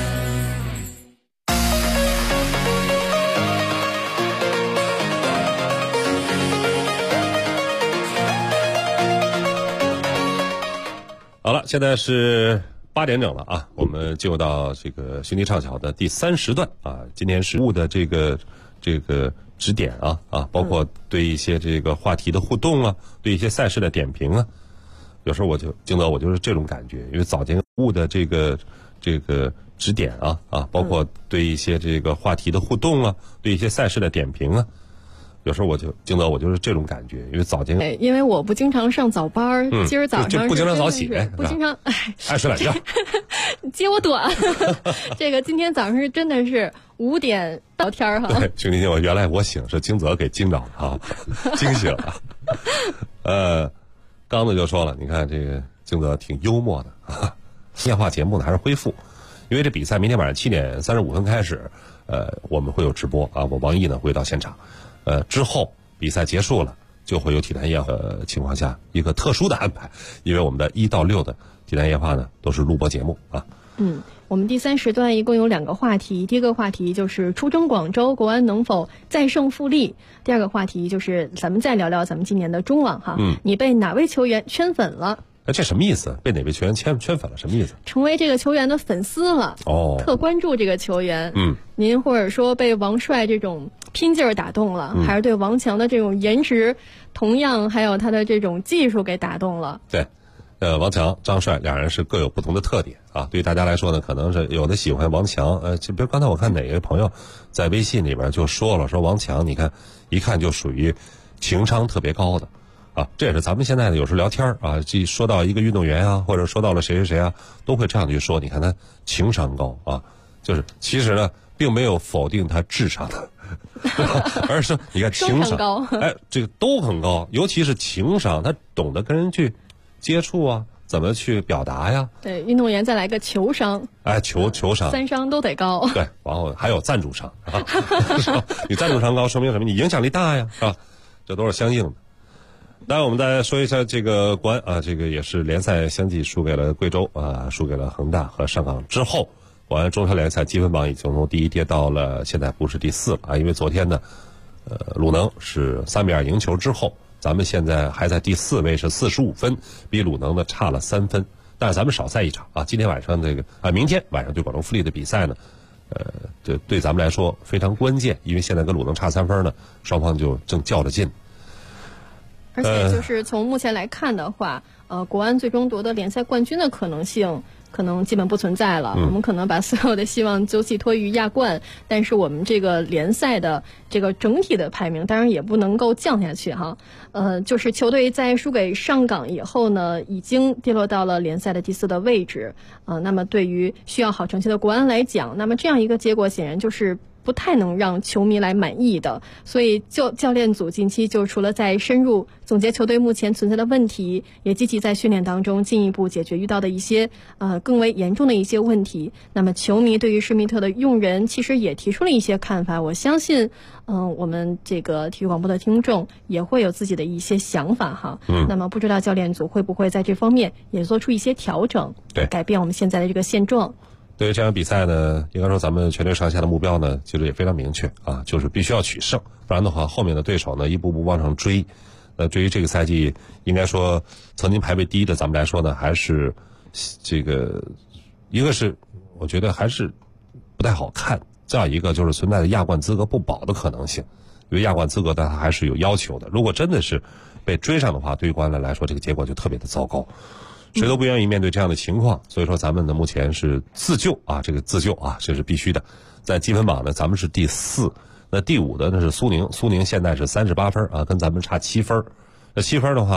好了，现在是8点整了啊，我们进入到这个心理畅想的第30段啊。今天是物的这个指点啊，包括对一些这个话题的互动啊，对一些赛事的点评啊，有时候京泽我就是这种感觉，因为早间物的这个指点啊，包括对一些这个话题的互动啊，对一些赛事的点评啊。有时候京泽我就是这种感觉，因为早间， 因为我不经常上早班，今儿早上不经常早起， 不经常爱睡懒觉， 接我短。这个今天早上是真的是5点聊天哈。 对，兄弟，原来我醒是京泽给惊着了啊，惊醒了。刚子就说了，你看这个京泽挺幽默的啊。电话节目呢还是恢复，因为这比赛明天晚上7点35分开始，我们会有直播啊，我王毅呢会到现场。之后比赛结束了，就会有体坛夜话情况下一个特殊的安排，因为我们的1到6的体坛夜话呢都是录播节目啊。 我们第3时段一共有2个话题，第一个话题就是出征广州，国安能否再胜富力？第二个话题就是咱们再聊聊咱们今年的中网哈，你被哪位球员圈粉了？ 这什么意思？被哪位球员圈粉了？什么意思？ 成为这个球员的粉丝了特关注这个球员。您或者说被王帅这种拼劲儿打动了，还是对王强的这种颜值，同样还有他的这种技术给打动了？ 对，王强、张帅两人是各有不同的特点啊。对于大家来说呢，可能是有的喜欢王强，就比如刚才我看哪个朋友在微信里边就说了，说王强你看一看就属于情商特别高的。这也是咱们现在呢有时候聊天啊，既说到一个运动员啊，或者说到了谁谁谁啊，都会这样去说。你看他情商高啊，就是其实呢，并没有否定他智商的，而是你看情商高， 这个都很高，尤其是情商，他懂得跟人去接触啊，怎么去表达呀。 对，运动员再来个球商， 球商 ，3商都得高。 对，然后还有赞助商啊，你赞助商高，说明什么？你影响力大呀，啊，这都是相应的。当然，我们再说一下这个国安啊，这个也是联赛相继输给了贵州啊，输给了恒大和上港之后，国安中超联赛积分榜已经从第1跌到了现在不是第4了啊，因为昨天呢，鲁能是3-2赢球之后，咱们现在还在第4位是45分，比鲁能呢差了3分，但是咱们少赛一场啊，今天晚上这个明天晚上对广州富力的比赛呢，这对咱们来说非常关键，因为现在跟鲁能差3分呢，双方就正较着劲。 而且就是从目前来看的话，国安最终夺得联赛冠军的可能性可能基本不存在了。我们可能把所有的希望都寄托于亚冠，但是我们这个联赛的这个整体的排名当然也不能够降下去哈。就是球队在输给上港以后呢，已经跌落到了联赛的第4的位置。那么对于需要好成绩的国安来讲，那么这样一个结果显然就是不太能让球迷来满意的，所以教练组近期就除了在深入总结球队目前存在的问题，也积极在训练当中进一步解决遇到的一些更为严重的一些问题。那么球迷对于施密特的用人其实也提出了一些看法，我相信我们这个体育广播的听众也会有自己的一些想法哈。那么不知道教练组会不会在这方面也做出一些调整， 对， 改变我们现在的这个现状。 对于这场比赛呢，应该说咱们全队上下的目标呢，其实也非常明确啊，就是必须要取胜，不然的话，后面的对手呢一步步往上追。对于这个赛季，应该说曾经排位第1的咱们来说呢，还是这个一个是我觉得还是不太好看，再有一个就是存在的亚冠资格不保的可能性，因为亚冠资格它还是有要求的，如果真的是被追上的话，对于国安来说，这个结果就特别的糟糕。谁都不愿意面对这样的情况，所以说咱们呢目前是自救啊，这个自救啊，这是必须的。在积分榜呢，咱们是第4，那第5的那是苏宁，苏宁现在是38分啊，跟咱们差7分。那7分的话，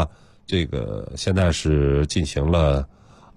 这个现在是进行了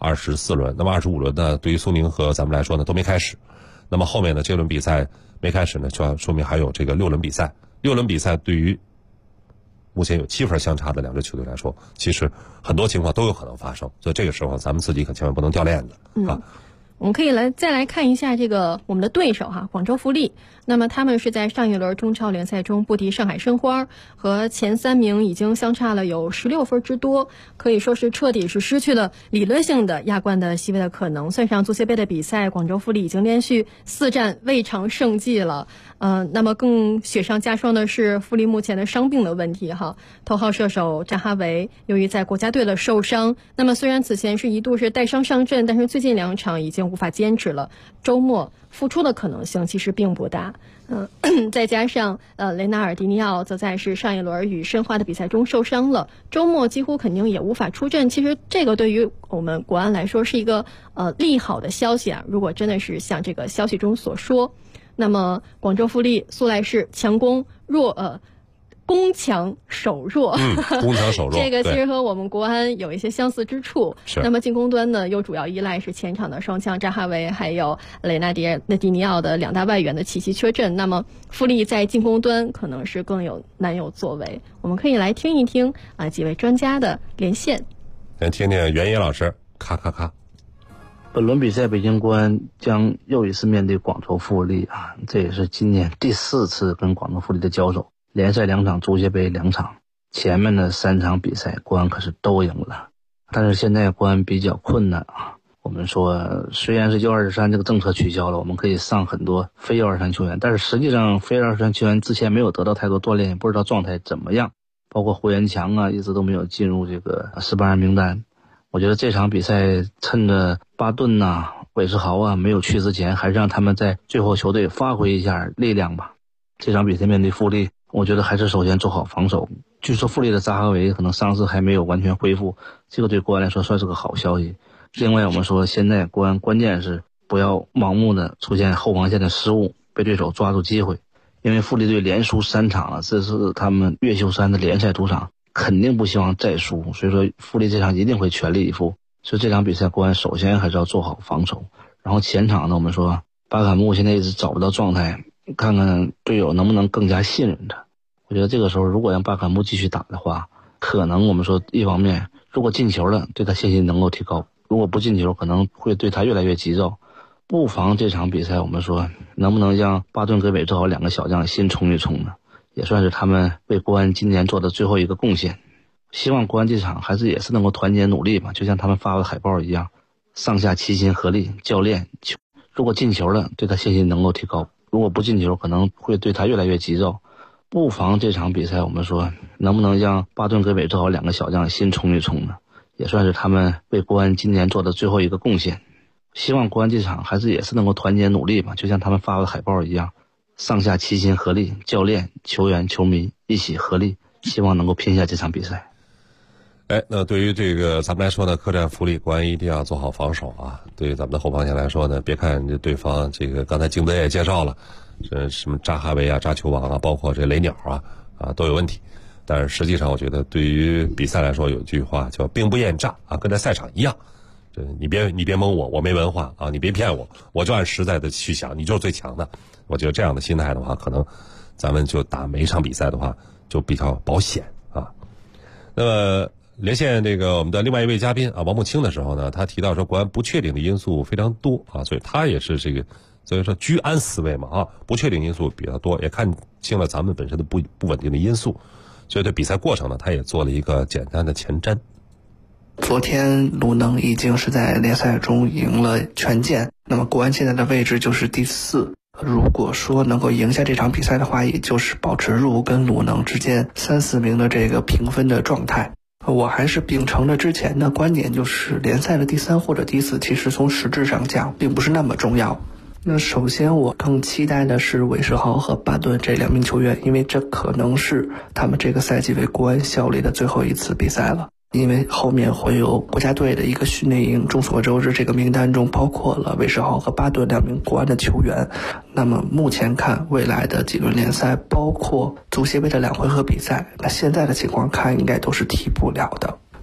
24轮，那么25轮呢，对于苏宁和咱们来说呢都没开始。那么后面呢，这轮比赛没开始呢，就要说明还有这个6轮比赛。6轮比赛对于目前有7分相差的2支球队来说，其实很多情况都有可能发生，所以这个时候咱们自己可千万不能掉链子啊。 我们可以再来看一下这个我们的对手广州富力。那么他们是在上一轮中超联赛中不敌上海申花，和前3名已经相差了有16分之多，可以说是彻底是失去了理论性的亚冠的席位的可能。算上足协杯的比赛，广州富力已经连续4战未尝胜绩了。那么更雪上加霜的是富力目前的伤病的问题头号射手扎哈维由于在国家队的受伤，那么虽然此前是一度是带伤上阵，但是最近2场已经无法坚持了，周末复出的可能性其实并不大。再加上雷纳尔迪尼奥则在是上一轮与申花的比赛中受伤了，周末几乎肯定也无法出阵。其实这个对于我们国安来说是一个利好的消息如果真的是像这个消息中所说，那么广州富力素来是强攻攻强守弱， 攻强守弱， 这个其实和我们国安有一些相似之处。那么进攻端呢，又主要依赖是前场的双枪扎哈维还有雷纳迪尼奥的2大外援的齐齐缺阵。那么富力在进攻端可能是难有作为。我们可以来听一听几位专家的连线。 先听听袁野老师，咔咔咔。 本轮比赛，北京国安将又一次面对广州富力这也是今年第4次跟广州富力的交手。联赛2场，足协杯2场，前面的3场比赛国安可是都赢了。但是现在国安比较困难我们说虽然是U23这个政策取消了，我们可以上很多非U23球员，但是实际上非U23球员之前没有得到太多锻炼，也不知道状态怎么样，包括胡元强一直都没有进入这个18人名单。我觉得这场比赛趁着巴顿韦世豪没有去之前，还是让他们在最后球队发挥一下力量吧。这场比赛面对富力，我觉得还是首先做好防守。据说富力的扎哈维可能伤势还没有完全恢复，这个对国安来说算是个好消息。另外我们说现在国安关键是不要盲目的出现后防线的失误，被对手抓住机会。因为富力队连输3场了，这是他们越秀山的联赛主场，肯定不希望再输，所以说富力这场一定会全力以赴。所以这场比赛国安首先还是要做好防守。然后前场呢，我们说巴坎穆现在一直找不到状态，看看队友能不能更加信任他。我觉得这个时候如果让巴坎穆继续打的话，可能我们说一方面如果进球了，对他信心能够提高，如果不进球可能会对他越来越急躁。不妨这场比赛我们说能不能让巴顿跟韦志豪2个小将先冲一冲呢，也算是他们为国安今年做的最后一个贡献。希望国安这场还是也是能够团结努力吧，就像他们发的海报一样，上下齐心合力，教练如果进球了，对他信心能够提高，如果不进球可能会对他越来越急躁。不妨这场比赛我们说能不能让巴顿跟韦志豪2个小将先冲一冲呢，也算是他们为国安今年做的最后一个贡献。希望国安这场还是也是能够团结努力吧，就像他们发的海报一样，上下齐心合力，教练球员球迷一起合力，希望能够拼下这场比赛。 那对于这个咱们来说呢，客战富力，国安一定要做好防守对于咱们的后防线来说呢，别看这对方这个刚才京德也介绍了，这什么扎哈维扎球王包括这雷鸟都有问题。但是实际上我觉得对于比赛来说，有句话叫兵不厌诈跟在赛场一样，这你别蒙我没文化你别骗我就按实在的去想，你就是最强的。我觉得这样的心态的话，可能咱们就打每一场比赛的话就比较保险那么连线这个我们的另外一位嘉宾王慕清的时候呢，他提到说国安不确定的因素非常多所以他也是这个所以说居安思危嘛不确定因素比较多，也看清了咱们本身的不稳定的因素，所以对比赛过程呢，他也做了一个简单的前瞻。 昨天鲁能已经是在联赛中赢了权健，那么国安现在的位置就是第4。如果说能够赢下这场比赛的话，也就是保持入伍跟鲁能之间3、4名的这个平分的状态。我还是秉承了之前的观点，就是联赛的第3或者第4其实从实质上讲并不是那么重要。那首先我更期待的是韦世豪和巴顿这2名球员，因为这可能是他们这个赛季为国安效力的最后一次比赛了，因为后面会有国家队的一个训练营，众所周知这个名单中包括了韦世豪和巴顿2名国安的球员。那么目前看未来的几轮联赛，包括足协杯的2回合比赛，那现在的情况看应该都是踢不了的。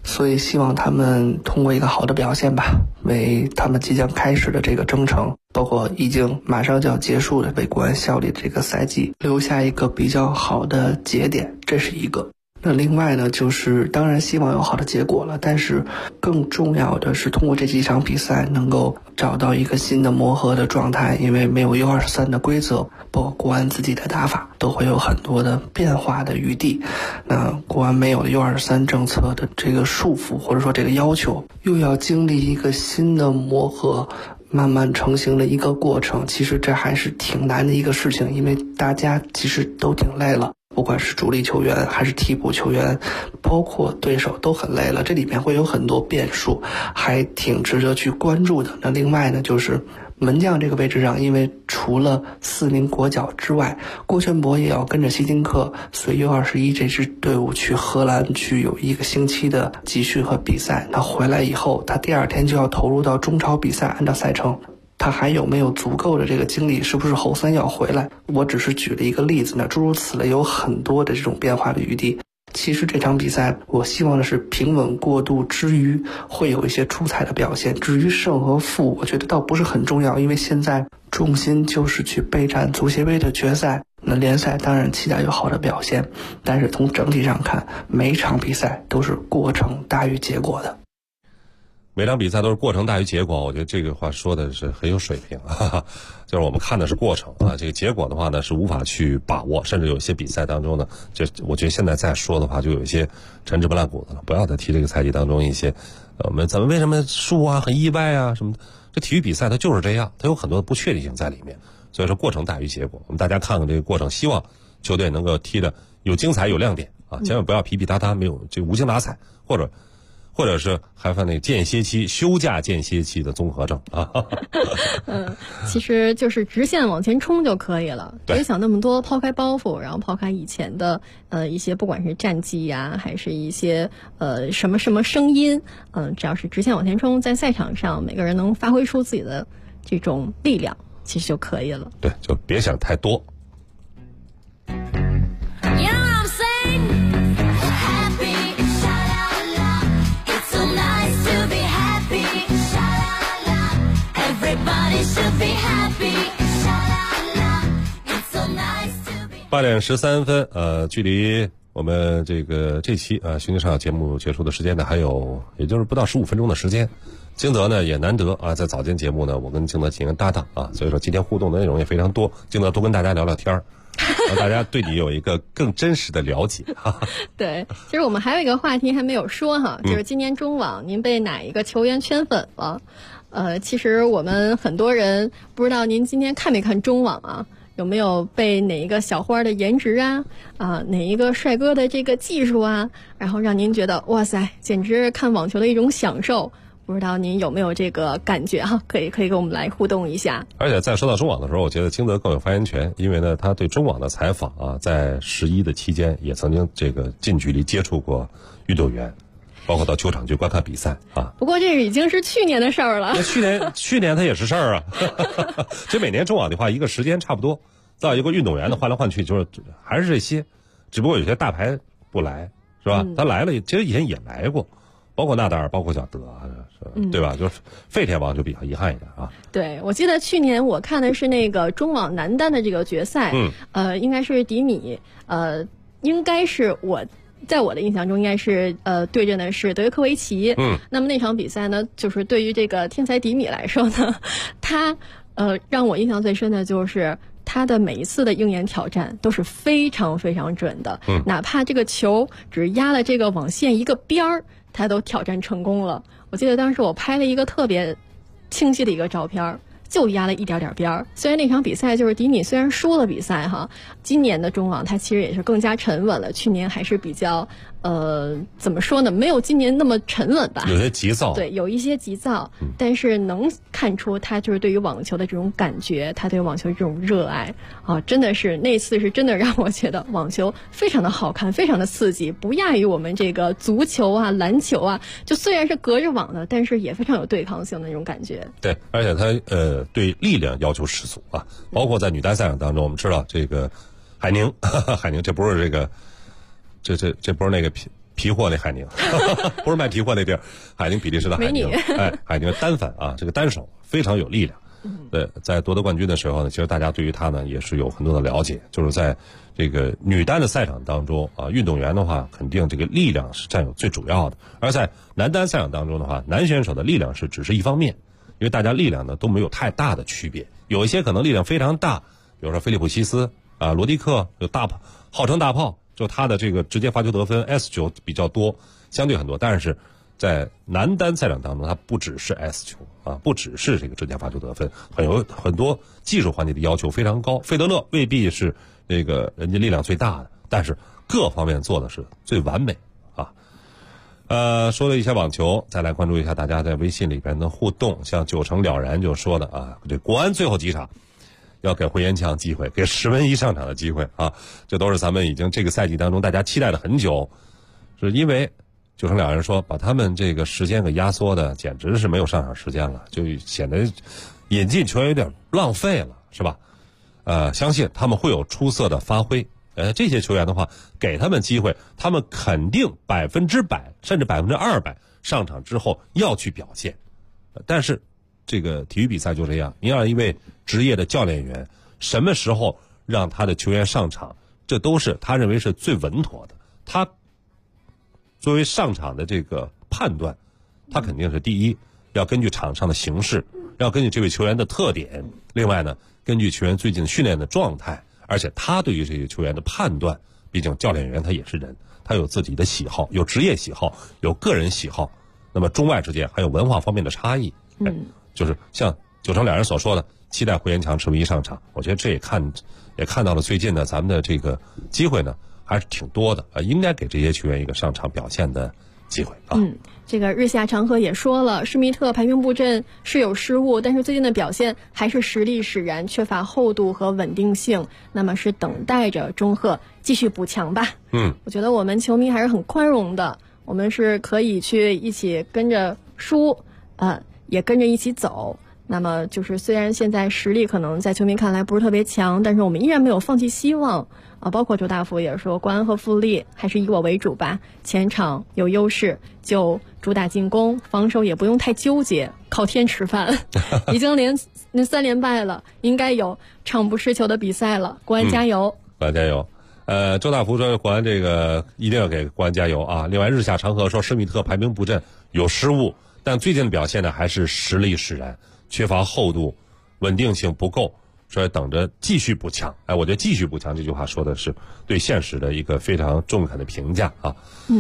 所以希望他们通过一个好的表现吧，为他们即将开始的这个征程，包括已经马上就要结束的为国安效力的这个赛季留下一个比较好的节点，这是一个。那另外呢，就是当然希望有好的结果了，但是更重要的是通过这几场比赛能够找到一个新的磨合的状态，因为没有 U23 的规则，包括国安自己的打法都会有很多的变化的余地。那国安没有了 U23 政策的这个束缚，或者说这个要求，又要经历一个新的磨合，慢慢成型的一个过程，其实这还是挺难的一个事情，因为大家其实都挺累了，不管是主力球员还是替补球员，包括对手都很累了，这里面会有很多变数，还挺值得去关注的。那另外呢，就是门将这个位置上，因为除了4名国脚之外，郭全博也要跟着希金克随 U21 这支队伍去荷兰去有1个星期的集训和比赛。那回来以后，他第2天就要投入到中超比赛，按照赛程他还有没有足够的这个精力，是不是后3要回来，我只是举了一个例子呢，诸如此类有很多的这种变化的余地。其实这场比赛我希望的是平稳过渡之余会有一些出彩的表现，至于胜和负我觉得倒不是很重要，因为现在重心就是去备战足协杯的决赛。那联赛当然期待有好的表现，但是从整体上看，每场比赛都是过程大于结果的。 每场比赛都是过程大于结果，我觉得这个话说的是很有水平啊。就是我们看的是过程啊，这个结果的话呢是无法去把握，甚至有些比赛当中呢，就我觉得现在再说的话就有一些陈芝麻烂谷子了，不要再提这个赛季当中一些咱们为什么输啊，很意外啊什么的。这体育比赛它就是这样，它有很多的不确定性在里面，所以说过程大于结果。我们大家看看这个过程，希望球队能够踢得有精彩有亮点啊，千万不要皮皮塌塌没有这无精打采，或者是还犯那个间歇期休假间歇期的综合症啊。 其实就是直线往前冲就可以了，别想那么多，抛开包袱，然后抛开以前的一些不管是战绩呀，还是一些什么声音，只要是直线往前冲，在赛场上每个人能发挥出自己的这种力量，其实就可以了。 对，就别想太多。8点13分，距离我们这期兄弟上节目结束的时间呢，还有也就是不到15分钟的时间。金泽呢也难得啊，在早间节目呢，我跟金泽进行搭档啊，所以说今天互动的内容也非常多。金泽多跟大家聊聊天让大家对你有一个更真实的了解。 对，其实我们还有一个话题还没有说哈，就是今年中网您被哪一个球员圈粉了？其实我们很多人不知道您今天看没看中网啊？有没有被哪一个小花的颜值哪一个帅哥的这个技术然后让您觉得哇塞，简直看网球的一种享受？不知道您有没有这个感觉哈？可以跟我们来互动一下。而且在说到中网的时候，我觉得金泽更有发言权，因为呢，他对中网的采访在11的期间也曾经近距离接触过运动员。包括到球场去观看比赛不过这已经是去年的事儿了。 去年它也是事儿啊。其实每年中网的话，一个时间差不多，到一个运动员的换来换去，就是还是这些，只不过有些大牌不来，是吧？他来了，其实以前也来过，包括纳达尔，包括小德对吧？就是费天王就比较遗憾一点啊。 对，我记得去年我看的是那个中网男单的这个决赛，应该是迪米，应该是在我的印象中，应该是对阵的是德约科维奇。那么那场比赛呢，就是对于这个天才迪米来说呢，他让我印象最深的就是他的每一次的应援挑战都是非常非常准的。哪怕这个球只压了这个网线一个边儿，他都挑战成功了。我记得当时我拍了一个特别清晰的一个照片，就压了一点点边儿。虽然那场比赛就是迪米虽然输了比赛哈，今年的中网他其实也是更加沉稳了，去年还是比较怎么说呢，没有今年那么沉稳吧， 有些急躁。 对，有一些急躁，但是能看出他就是对于网球的这种感觉，他对网球这种热爱真的是那次是真的让我觉得网球非常的好看，非常的刺激，不亚于我们这个足球篮球就虽然是隔着网的，但是也非常有对抗性的那种感觉。对， 而且他对力量要求十足包括在女单赛场当中，我们知道这个海宁这不是这不是那个皮货那海宁，不是卖皮货那地儿，海宁比利时的海宁，海宁单反啊，这个单手非常有力量。对，在夺得冠军的时候呢，其实大家对于他呢也是有很多的了解，就是在这个女单的赛场当中啊，运动员的话肯定这个力量是占有最主要的，而在男单赛场当中的话，男选手的力量是只是一方面，因为大家力量呢都没有太大的区别，有一些可能力量非常大，比如说菲利普西斯啊、罗迪克有大炮，号称大炮，就他的这个直接发球得分 S9 比较多，相对很多，但是在男单赛场当中，它不只是 S 球啊，不只是这个直接发球得分，很多技术环节的要求非常高。费德勒未必是这个人家力量最大的，但是各方面做的是最完美啊。说了一下网球，再来关注一下大家在微信里边的互动。像九成了然就说的啊，这国安最后几场要给回延强机会，给石文一上场的机会啊，这都是咱们已经这个赛季当中大家期待了很久，是因为。九成了然说，把他们这个时间给压缩的，简直是没有上场时间了，就显得引进球员有点浪费了，是吧？相信他们会有出色的发挥。这些球员的话，给他们机会，他们肯定100%甚至200%上场之后要去表现。但是这个体育比赛就这样，你让一位职业的教练员什么时候让他的球员上场，这都是他认为是最稳妥的。他作为上场的这个判断，他肯定是第一，要根据场上的形势，要根据这位球员的特点，另外呢，根据球员最近训练的状态，而且他对于这些球员的判断，毕竟教练员他也是人，他有自己的喜好，有职业喜好，有个人喜好，那么中外之间还有文化方面的差异。就是像九成了然所说的，期待回延强、石文一上场，我觉得这也看到了最近的咱们的这个机会呢。还是挺多的应该给这些球员一个上场表现的机会啊。 这个日下长河也说了，施密特排兵布阵是有失误，但是最近的表现还是实力使然，缺乏厚度和稳定性，那么是等待着钟赫继续补强吧。我觉得我们球迷还是很宽容的，我们是可以去一起跟着输，也跟着一起走。那么就是虽然现在实力可能在球迷看来不是特别强，但是我们依然没有放弃希望啊。包括周大福也说，国安和富力还是以我为主吧，前场有优势就主打进攻，防守也不用太纠结，靠天吃饭。已经连3连败了，应该有场不失球的比赛了。国安加油！ 国安加油！周大福说国安这个一定要给国安加油啊。另外日下长河说施密特排兵布阵有失误，但最近的表现呢还是实力使然。缺乏厚度，稳定性不够，所以等着继续补强。我觉得继续补强这句话说的是对现实的一个非常中肯的评价啊。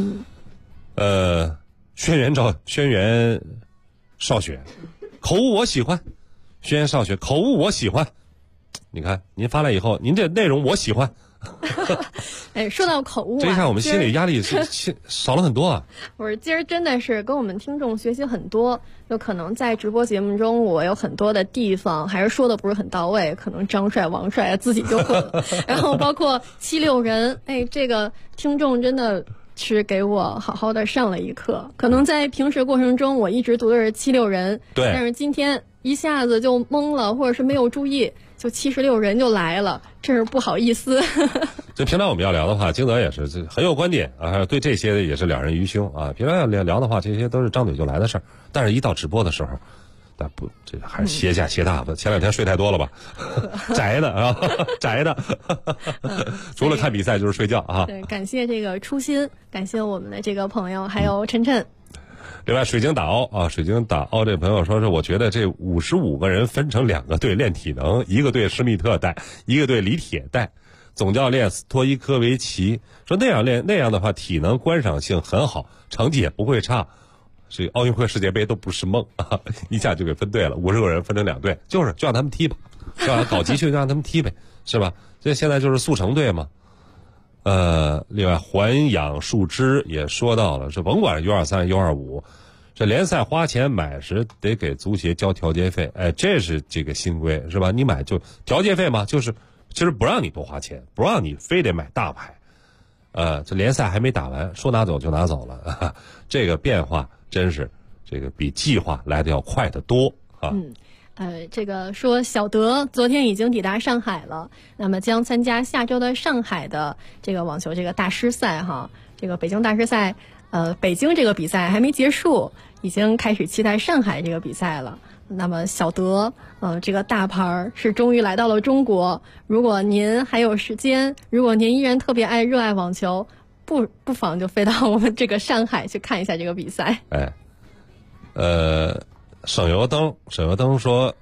轩辕少雪，口误我喜欢。轩辕少雪口误我喜欢。你看您发来以后，您这内容我喜欢。 说到口误， 这一下我们心理压力是少了很多啊。 我说今儿真的是跟我们听众学习很多，就可能在直播节目中，我有很多的地方还是说的不是很到位，可能张帅、王帅自己就混了。然后包括76人，这个听众真的是给我好好的上了一课。可能在平时过程中，我一直读的是76人， 对， 但是今天一下子就懵了，或者是没有注意。就76人就来了，真是不好意思。 就平常我们要聊的话，京德也是很有观点啊，对这些也是两人于兄啊。平常要聊的话，这些都是张嘴就来的事儿，但是一到直播的时候，但不，这还是歇大吧。前2天睡太多了吧，宅的啊，宅的。除了看比赛就是睡觉啊。 对，感谢这个初心，感谢我们的这个朋友，还有晨晨。 另外，水晶打凹啊，水晶打凹这朋友说是，我觉得这55个人分成2个队练体能，一个队施密特带，一个队李铁带。总教练斯托伊科维奇说那样练，那样的话体能观赏性很好，成绩也不会差。这奥运会、世界杯都不是梦啊！一下就给分对了，50个人分成2队，就让他们踢吧，就让搞集训，就让他们踢呗，是吧？这现在就是速成队嘛。另外环养树枝也说到了，是甭管U23、U25，这联赛花钱买时得给足协交调节费，这是这个新规是吧？你买就调节费嘛，就是其实不让你多花钱，不让你非得买大牌。这联赛还没打完，说拿走就拿走了，这个变化真是这个比计划来的要快得多啊。 这个说小德昨天已经抵达上海了，那么将参加下周的上海的这个网球这个大师赛哈。 这个北京大师赛，北京这个比赛还没结束，已经开始期待上海这个比赛了。那么小德，这个大牌是终于来到了中国。如果您还有时间，如果您依然特别热爱网球，不妨就飞到我们这个上海去看一下这个比赛。 哎，省油灯说，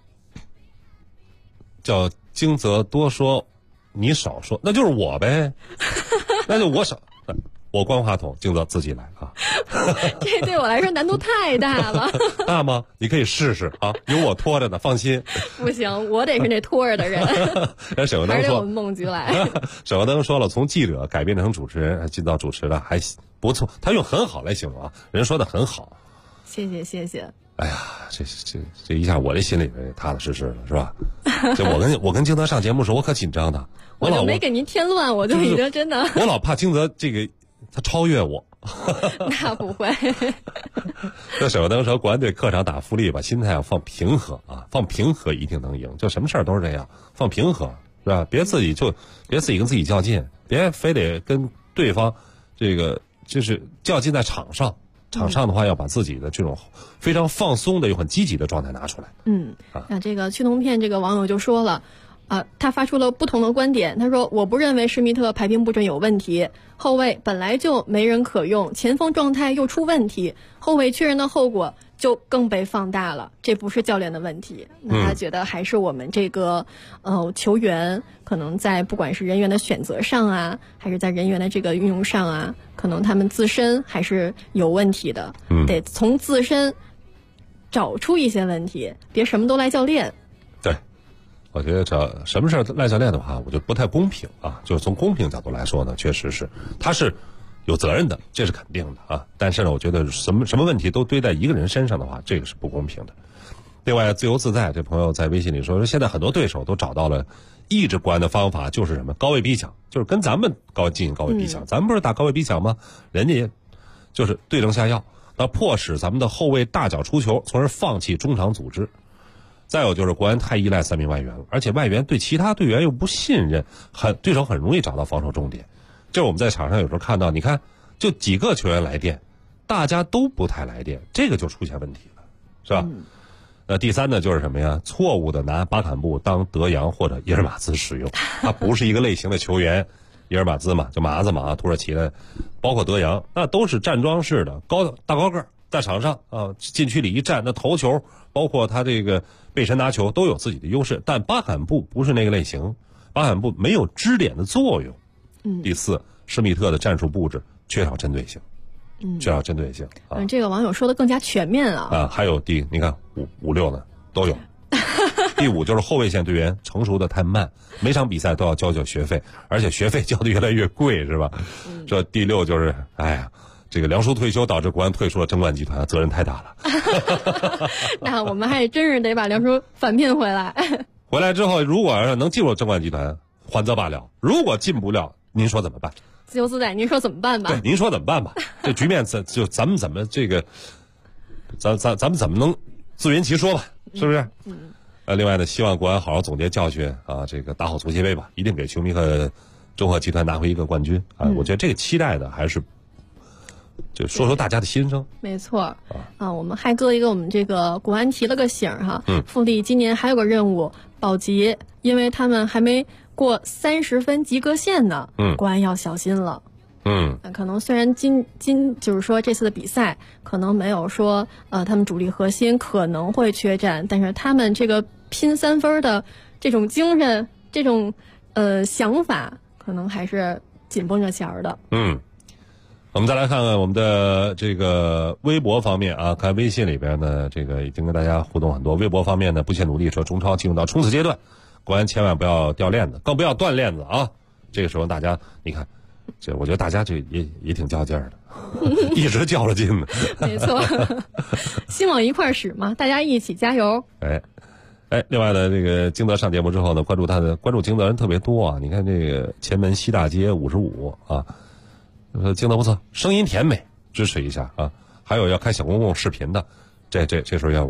叫京泽多说，你少说，那就是我呗，那就我少。我关话筒，京泽自己来啊！ 这对我来说难度太大了。 大吗？你可以试试啊，有我拖着呢，放心。 不行，我得是那拖着的人。 沈油灯说， 还是我们梦菊来。 沈油灯说了，从记者改变成主持人，进到主持了，还不错。他用很好来形容啊，人说的很好。 谢谢。 哎呀，这一下我这心里边踏踏实实了，是吧？就我跟京泽上节目的时候，我可紧张的。 我就没给您添乱，我就已经真的。 我老怕京泽这个他超越我。 那不会。 这沈油灯说，国安队客场打富力，把心态要放平和啊，放平和一定能赢。就什么事儿都是这样，放平和是吧？别自己跟自己较劲，别非得跟对方这个就是较劲在场上。场上的话，要把自己的这种非常放松的又很积极的状态拿出来。 那这个驱动片这个网友就说了，他发出了不同的观点。他说，我不认为施密特排兵布阵有问题，后卫本来就没人可用，前锋状态又出问题，后卫缺人的后果就更被放大了，这不是教练的问题。那他觉得还是我们这个球员可能在不管是人员的选择上啊，还是在人员的这个运用上啊，可能他们自身还是有问题的。得从自身找出一些问题，别什么都赖教练。 对，我觉得这什么事赖教练的话，我觉得不太公平啊。就是从公平角度来说呢，确实是他是有责任的，这是肯定的啊。但是呢，我觉得什么问题都堆在一个人身上的话，这个是不公平的。另外，自由自在这朋友在微信里说，现在很多对手都找到了抑制国安的方法，就是什么高位逼抢，就是跟咱们进行高位逼抢。咱们不是打高位逼抢吗？人家也就是对症下药，那迫使咱们的后卫大脚出球，从而放弃中场组织。再有就是国安太依赖3名外援了，而且外援对其他队员又不信任，对手很容易找到防守重点。这我们在场上有时候看到，你看就几个球员来电，大家都不太来电，这个就出现问题了，是吧？第三呢，就是什么呀？错误的拿巴坎布当德扬或者伊尔马兹使用，他不是一个类型的球员。伊尔马兹嘛，就麻子嘛，土耳其的，包括德扬，那都是站桩式的大高个儿，在场上啊，禁区里一站，那头球，包括他这个背身拿球都有自己的优势。但巴坎布不是那个类型，巴坎布没有支点的作用。第四，施密特的战术布置缺少针对性。 这个网友说的更加全面啊。 还有你看五六呢都有。第五就是后卫线队员成熟的太慢，每场比赛都要交学费，而且学费交的越来越贵，是吧？这第六就是，这个梁叔退休导致国安退出了争冠集团，责任太大了。 那我们还真是得把梁叔返聘回来。 回来之后，如果能进入争冠集团，还则罢了；如果进不了，您说怎么办？ 自由自在，您说怎么办吧？ 对，您说怎么办吧？这局面就咱们怎么这个，咱们怎么能自圆其说吧？是不是？另外呢，希望国安好好总结教训啊，这个打好足协杯吧，一定给球迷和中赫集团拿回一个冠军啊！我觉得这个期待的还是就说大家的心声。 没错我们还搁一个我们这个国安提了个醒哈，富力今年还有个任务保级，因为他们还没过30分及格线呢，国安要小心了。可能虽然今就是说这次的比赛可能没有说他们主力核心可能会缺战，但是他们这个拼3分的这种精神，这种想法，可能还是紧绷着弦儿的。 我们再来看看我们的这个微博方面啊，看微信里边呢，这个已经跟大家互动很多。微博方面呢，不懈努力说中超进入到冲刺阶段，国安千万不要掉链子，更不要断链子啊！这个时候大家你看。这我觉得大家这也挺较劲儿的，一直较着劲呢。 没错，心往一块使嘛，大家一起加油。 另外呢，这个京泽上节目之后呢，关注京泽人特别多啊。你看这个前门西大街55啊，京泽不错，声音甜美，支持一下啊。还有要开小公共视频的，这时候怨我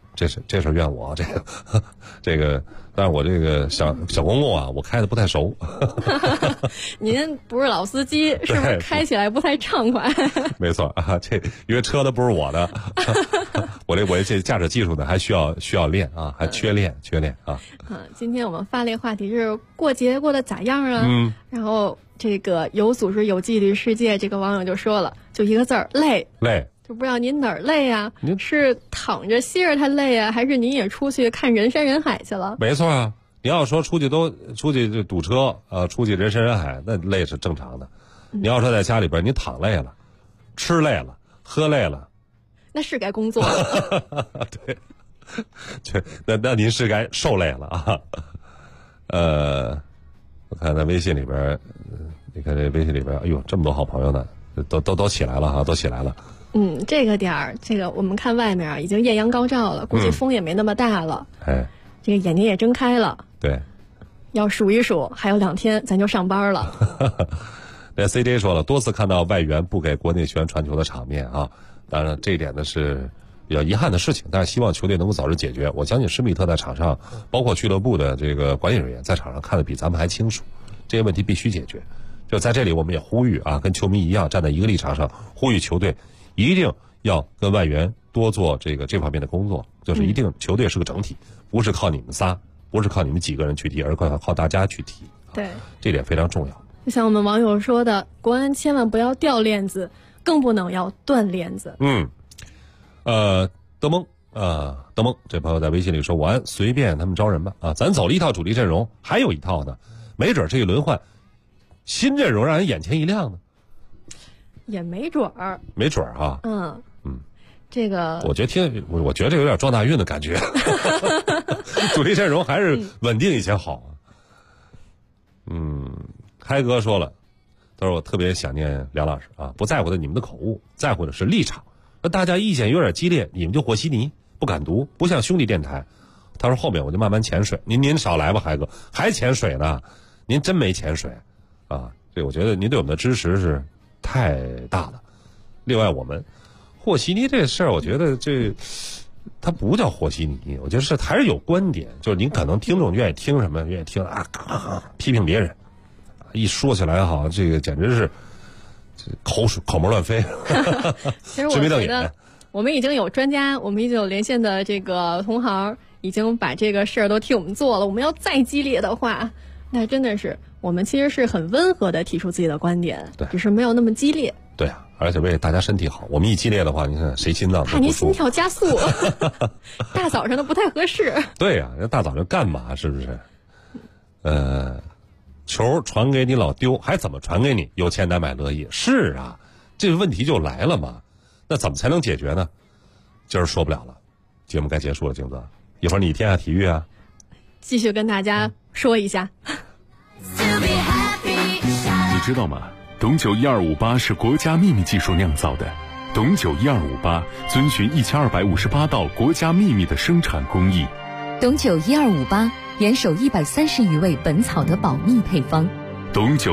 这事怨我，这个，但是我这个小公共啊，我开的不太熟。 您不是老司机，是不是开起来不太畅快？ 没错啊，因为车都不是我的，我这驾驶技术呢还需要练啊，还缺练啊。 今天我们发了一个话题是过节过得咋样啊？然后这个有组织有纪律世界这个网友就说了，就一个字儿累。就不知道您哪儿累啊？您是躺着歇着他累啊，还是您也出去看人山人海去了？ 没错啊，你要说出去就堵车出去人山人海，那累是正常的。你要说在家里边，你躺累了，吃累了，喝累了， 那是该工作了。 对，那您是该受累了啊。我看在微信里边，你看这微信里边，哎呦，这么多好朋友呢，都起来了哈，都起来了。 这个点儿，这个我们看外面啊，已经艳阳高照了，估计风也没那么大了。这个眼睛也睁开了。 对， 要数一数，还有2天咱就上班了。 那 CJ 说了，多次看到外援不给国内球员传球的场面啊，当然这一点呢是比较遗憾的事情，但是希望球队能够早日解决。我相信施密特在场上，包括俱乐部的这个管理人员在场上看得比咱们还清楚，这些问题必须解决。就在这里，我们也呼吁啊，跟球迷一样站在一个立场上，呼吁球队一定要跟外援多做这方面的工作，就是一定球队是个整体，不是靠你们仨，不是靠你们几个人去踢，而靠大家去踢。 对， 这点非常重要。 就像我们网友说的，国安千万不要掉链子，更不能要断链子。 德蒙这朋友在微信里说，我安随便他们招人吧啊，咱走了一套主力阵容，还有一套呢，没准这一轮换新阵容让人眼前一亮呢。 也没准儿， 哈。 这个我觉得这有点撞大运的感觉。主力阵容还是稳定一些好。开哥说了，他说我特别想念梁老师啊，不在乎的你们的口误，在乎的是立场。那大家意见有点激烈，你们就和稀泥，不敢读，不像兄弟电台。他说后面我就慢慢潜水，您少来吧，海哥，还潜水呢？您真没潜水啊？这我觉得您对我们的支持是太大了。另外，我们和稀泥这事儿，我觉得它不叫和稀泥，我觉得还是有观点，就是您可能听众愿意听什么，愿意听批评别人，一说起来好，这个简直是口沫乱飞。 其实我觉得我们已经有专家，我们已经有连线的这个同行，已经把这个事儿都替我们做了。我们要再激烈的话，那真的是我们其实是很温和的提出自己的观点，只是没有那么激烈。 对啊，而且为大家身体好。我们一激烈的话，你看谁心脏？ 怕您心跳加速，大早上的不太合适。 对呀，这大早上干嘛？是不是？球传给你老丢，还怎么传给你？有钱难买乐意。是啊，这个问题就来了嘛。那怎么才能解决呢？今儿说不了了，节目该结束了，景泽。一会儿你天下体育啊， 继续跟大家说一下。 你知道吗？董酒1258是国家秘密技术酿造的。董酒1258遵循1258道国家秘密的生产工艺。 董酒1258严守130余位本草的保密配方。 董酒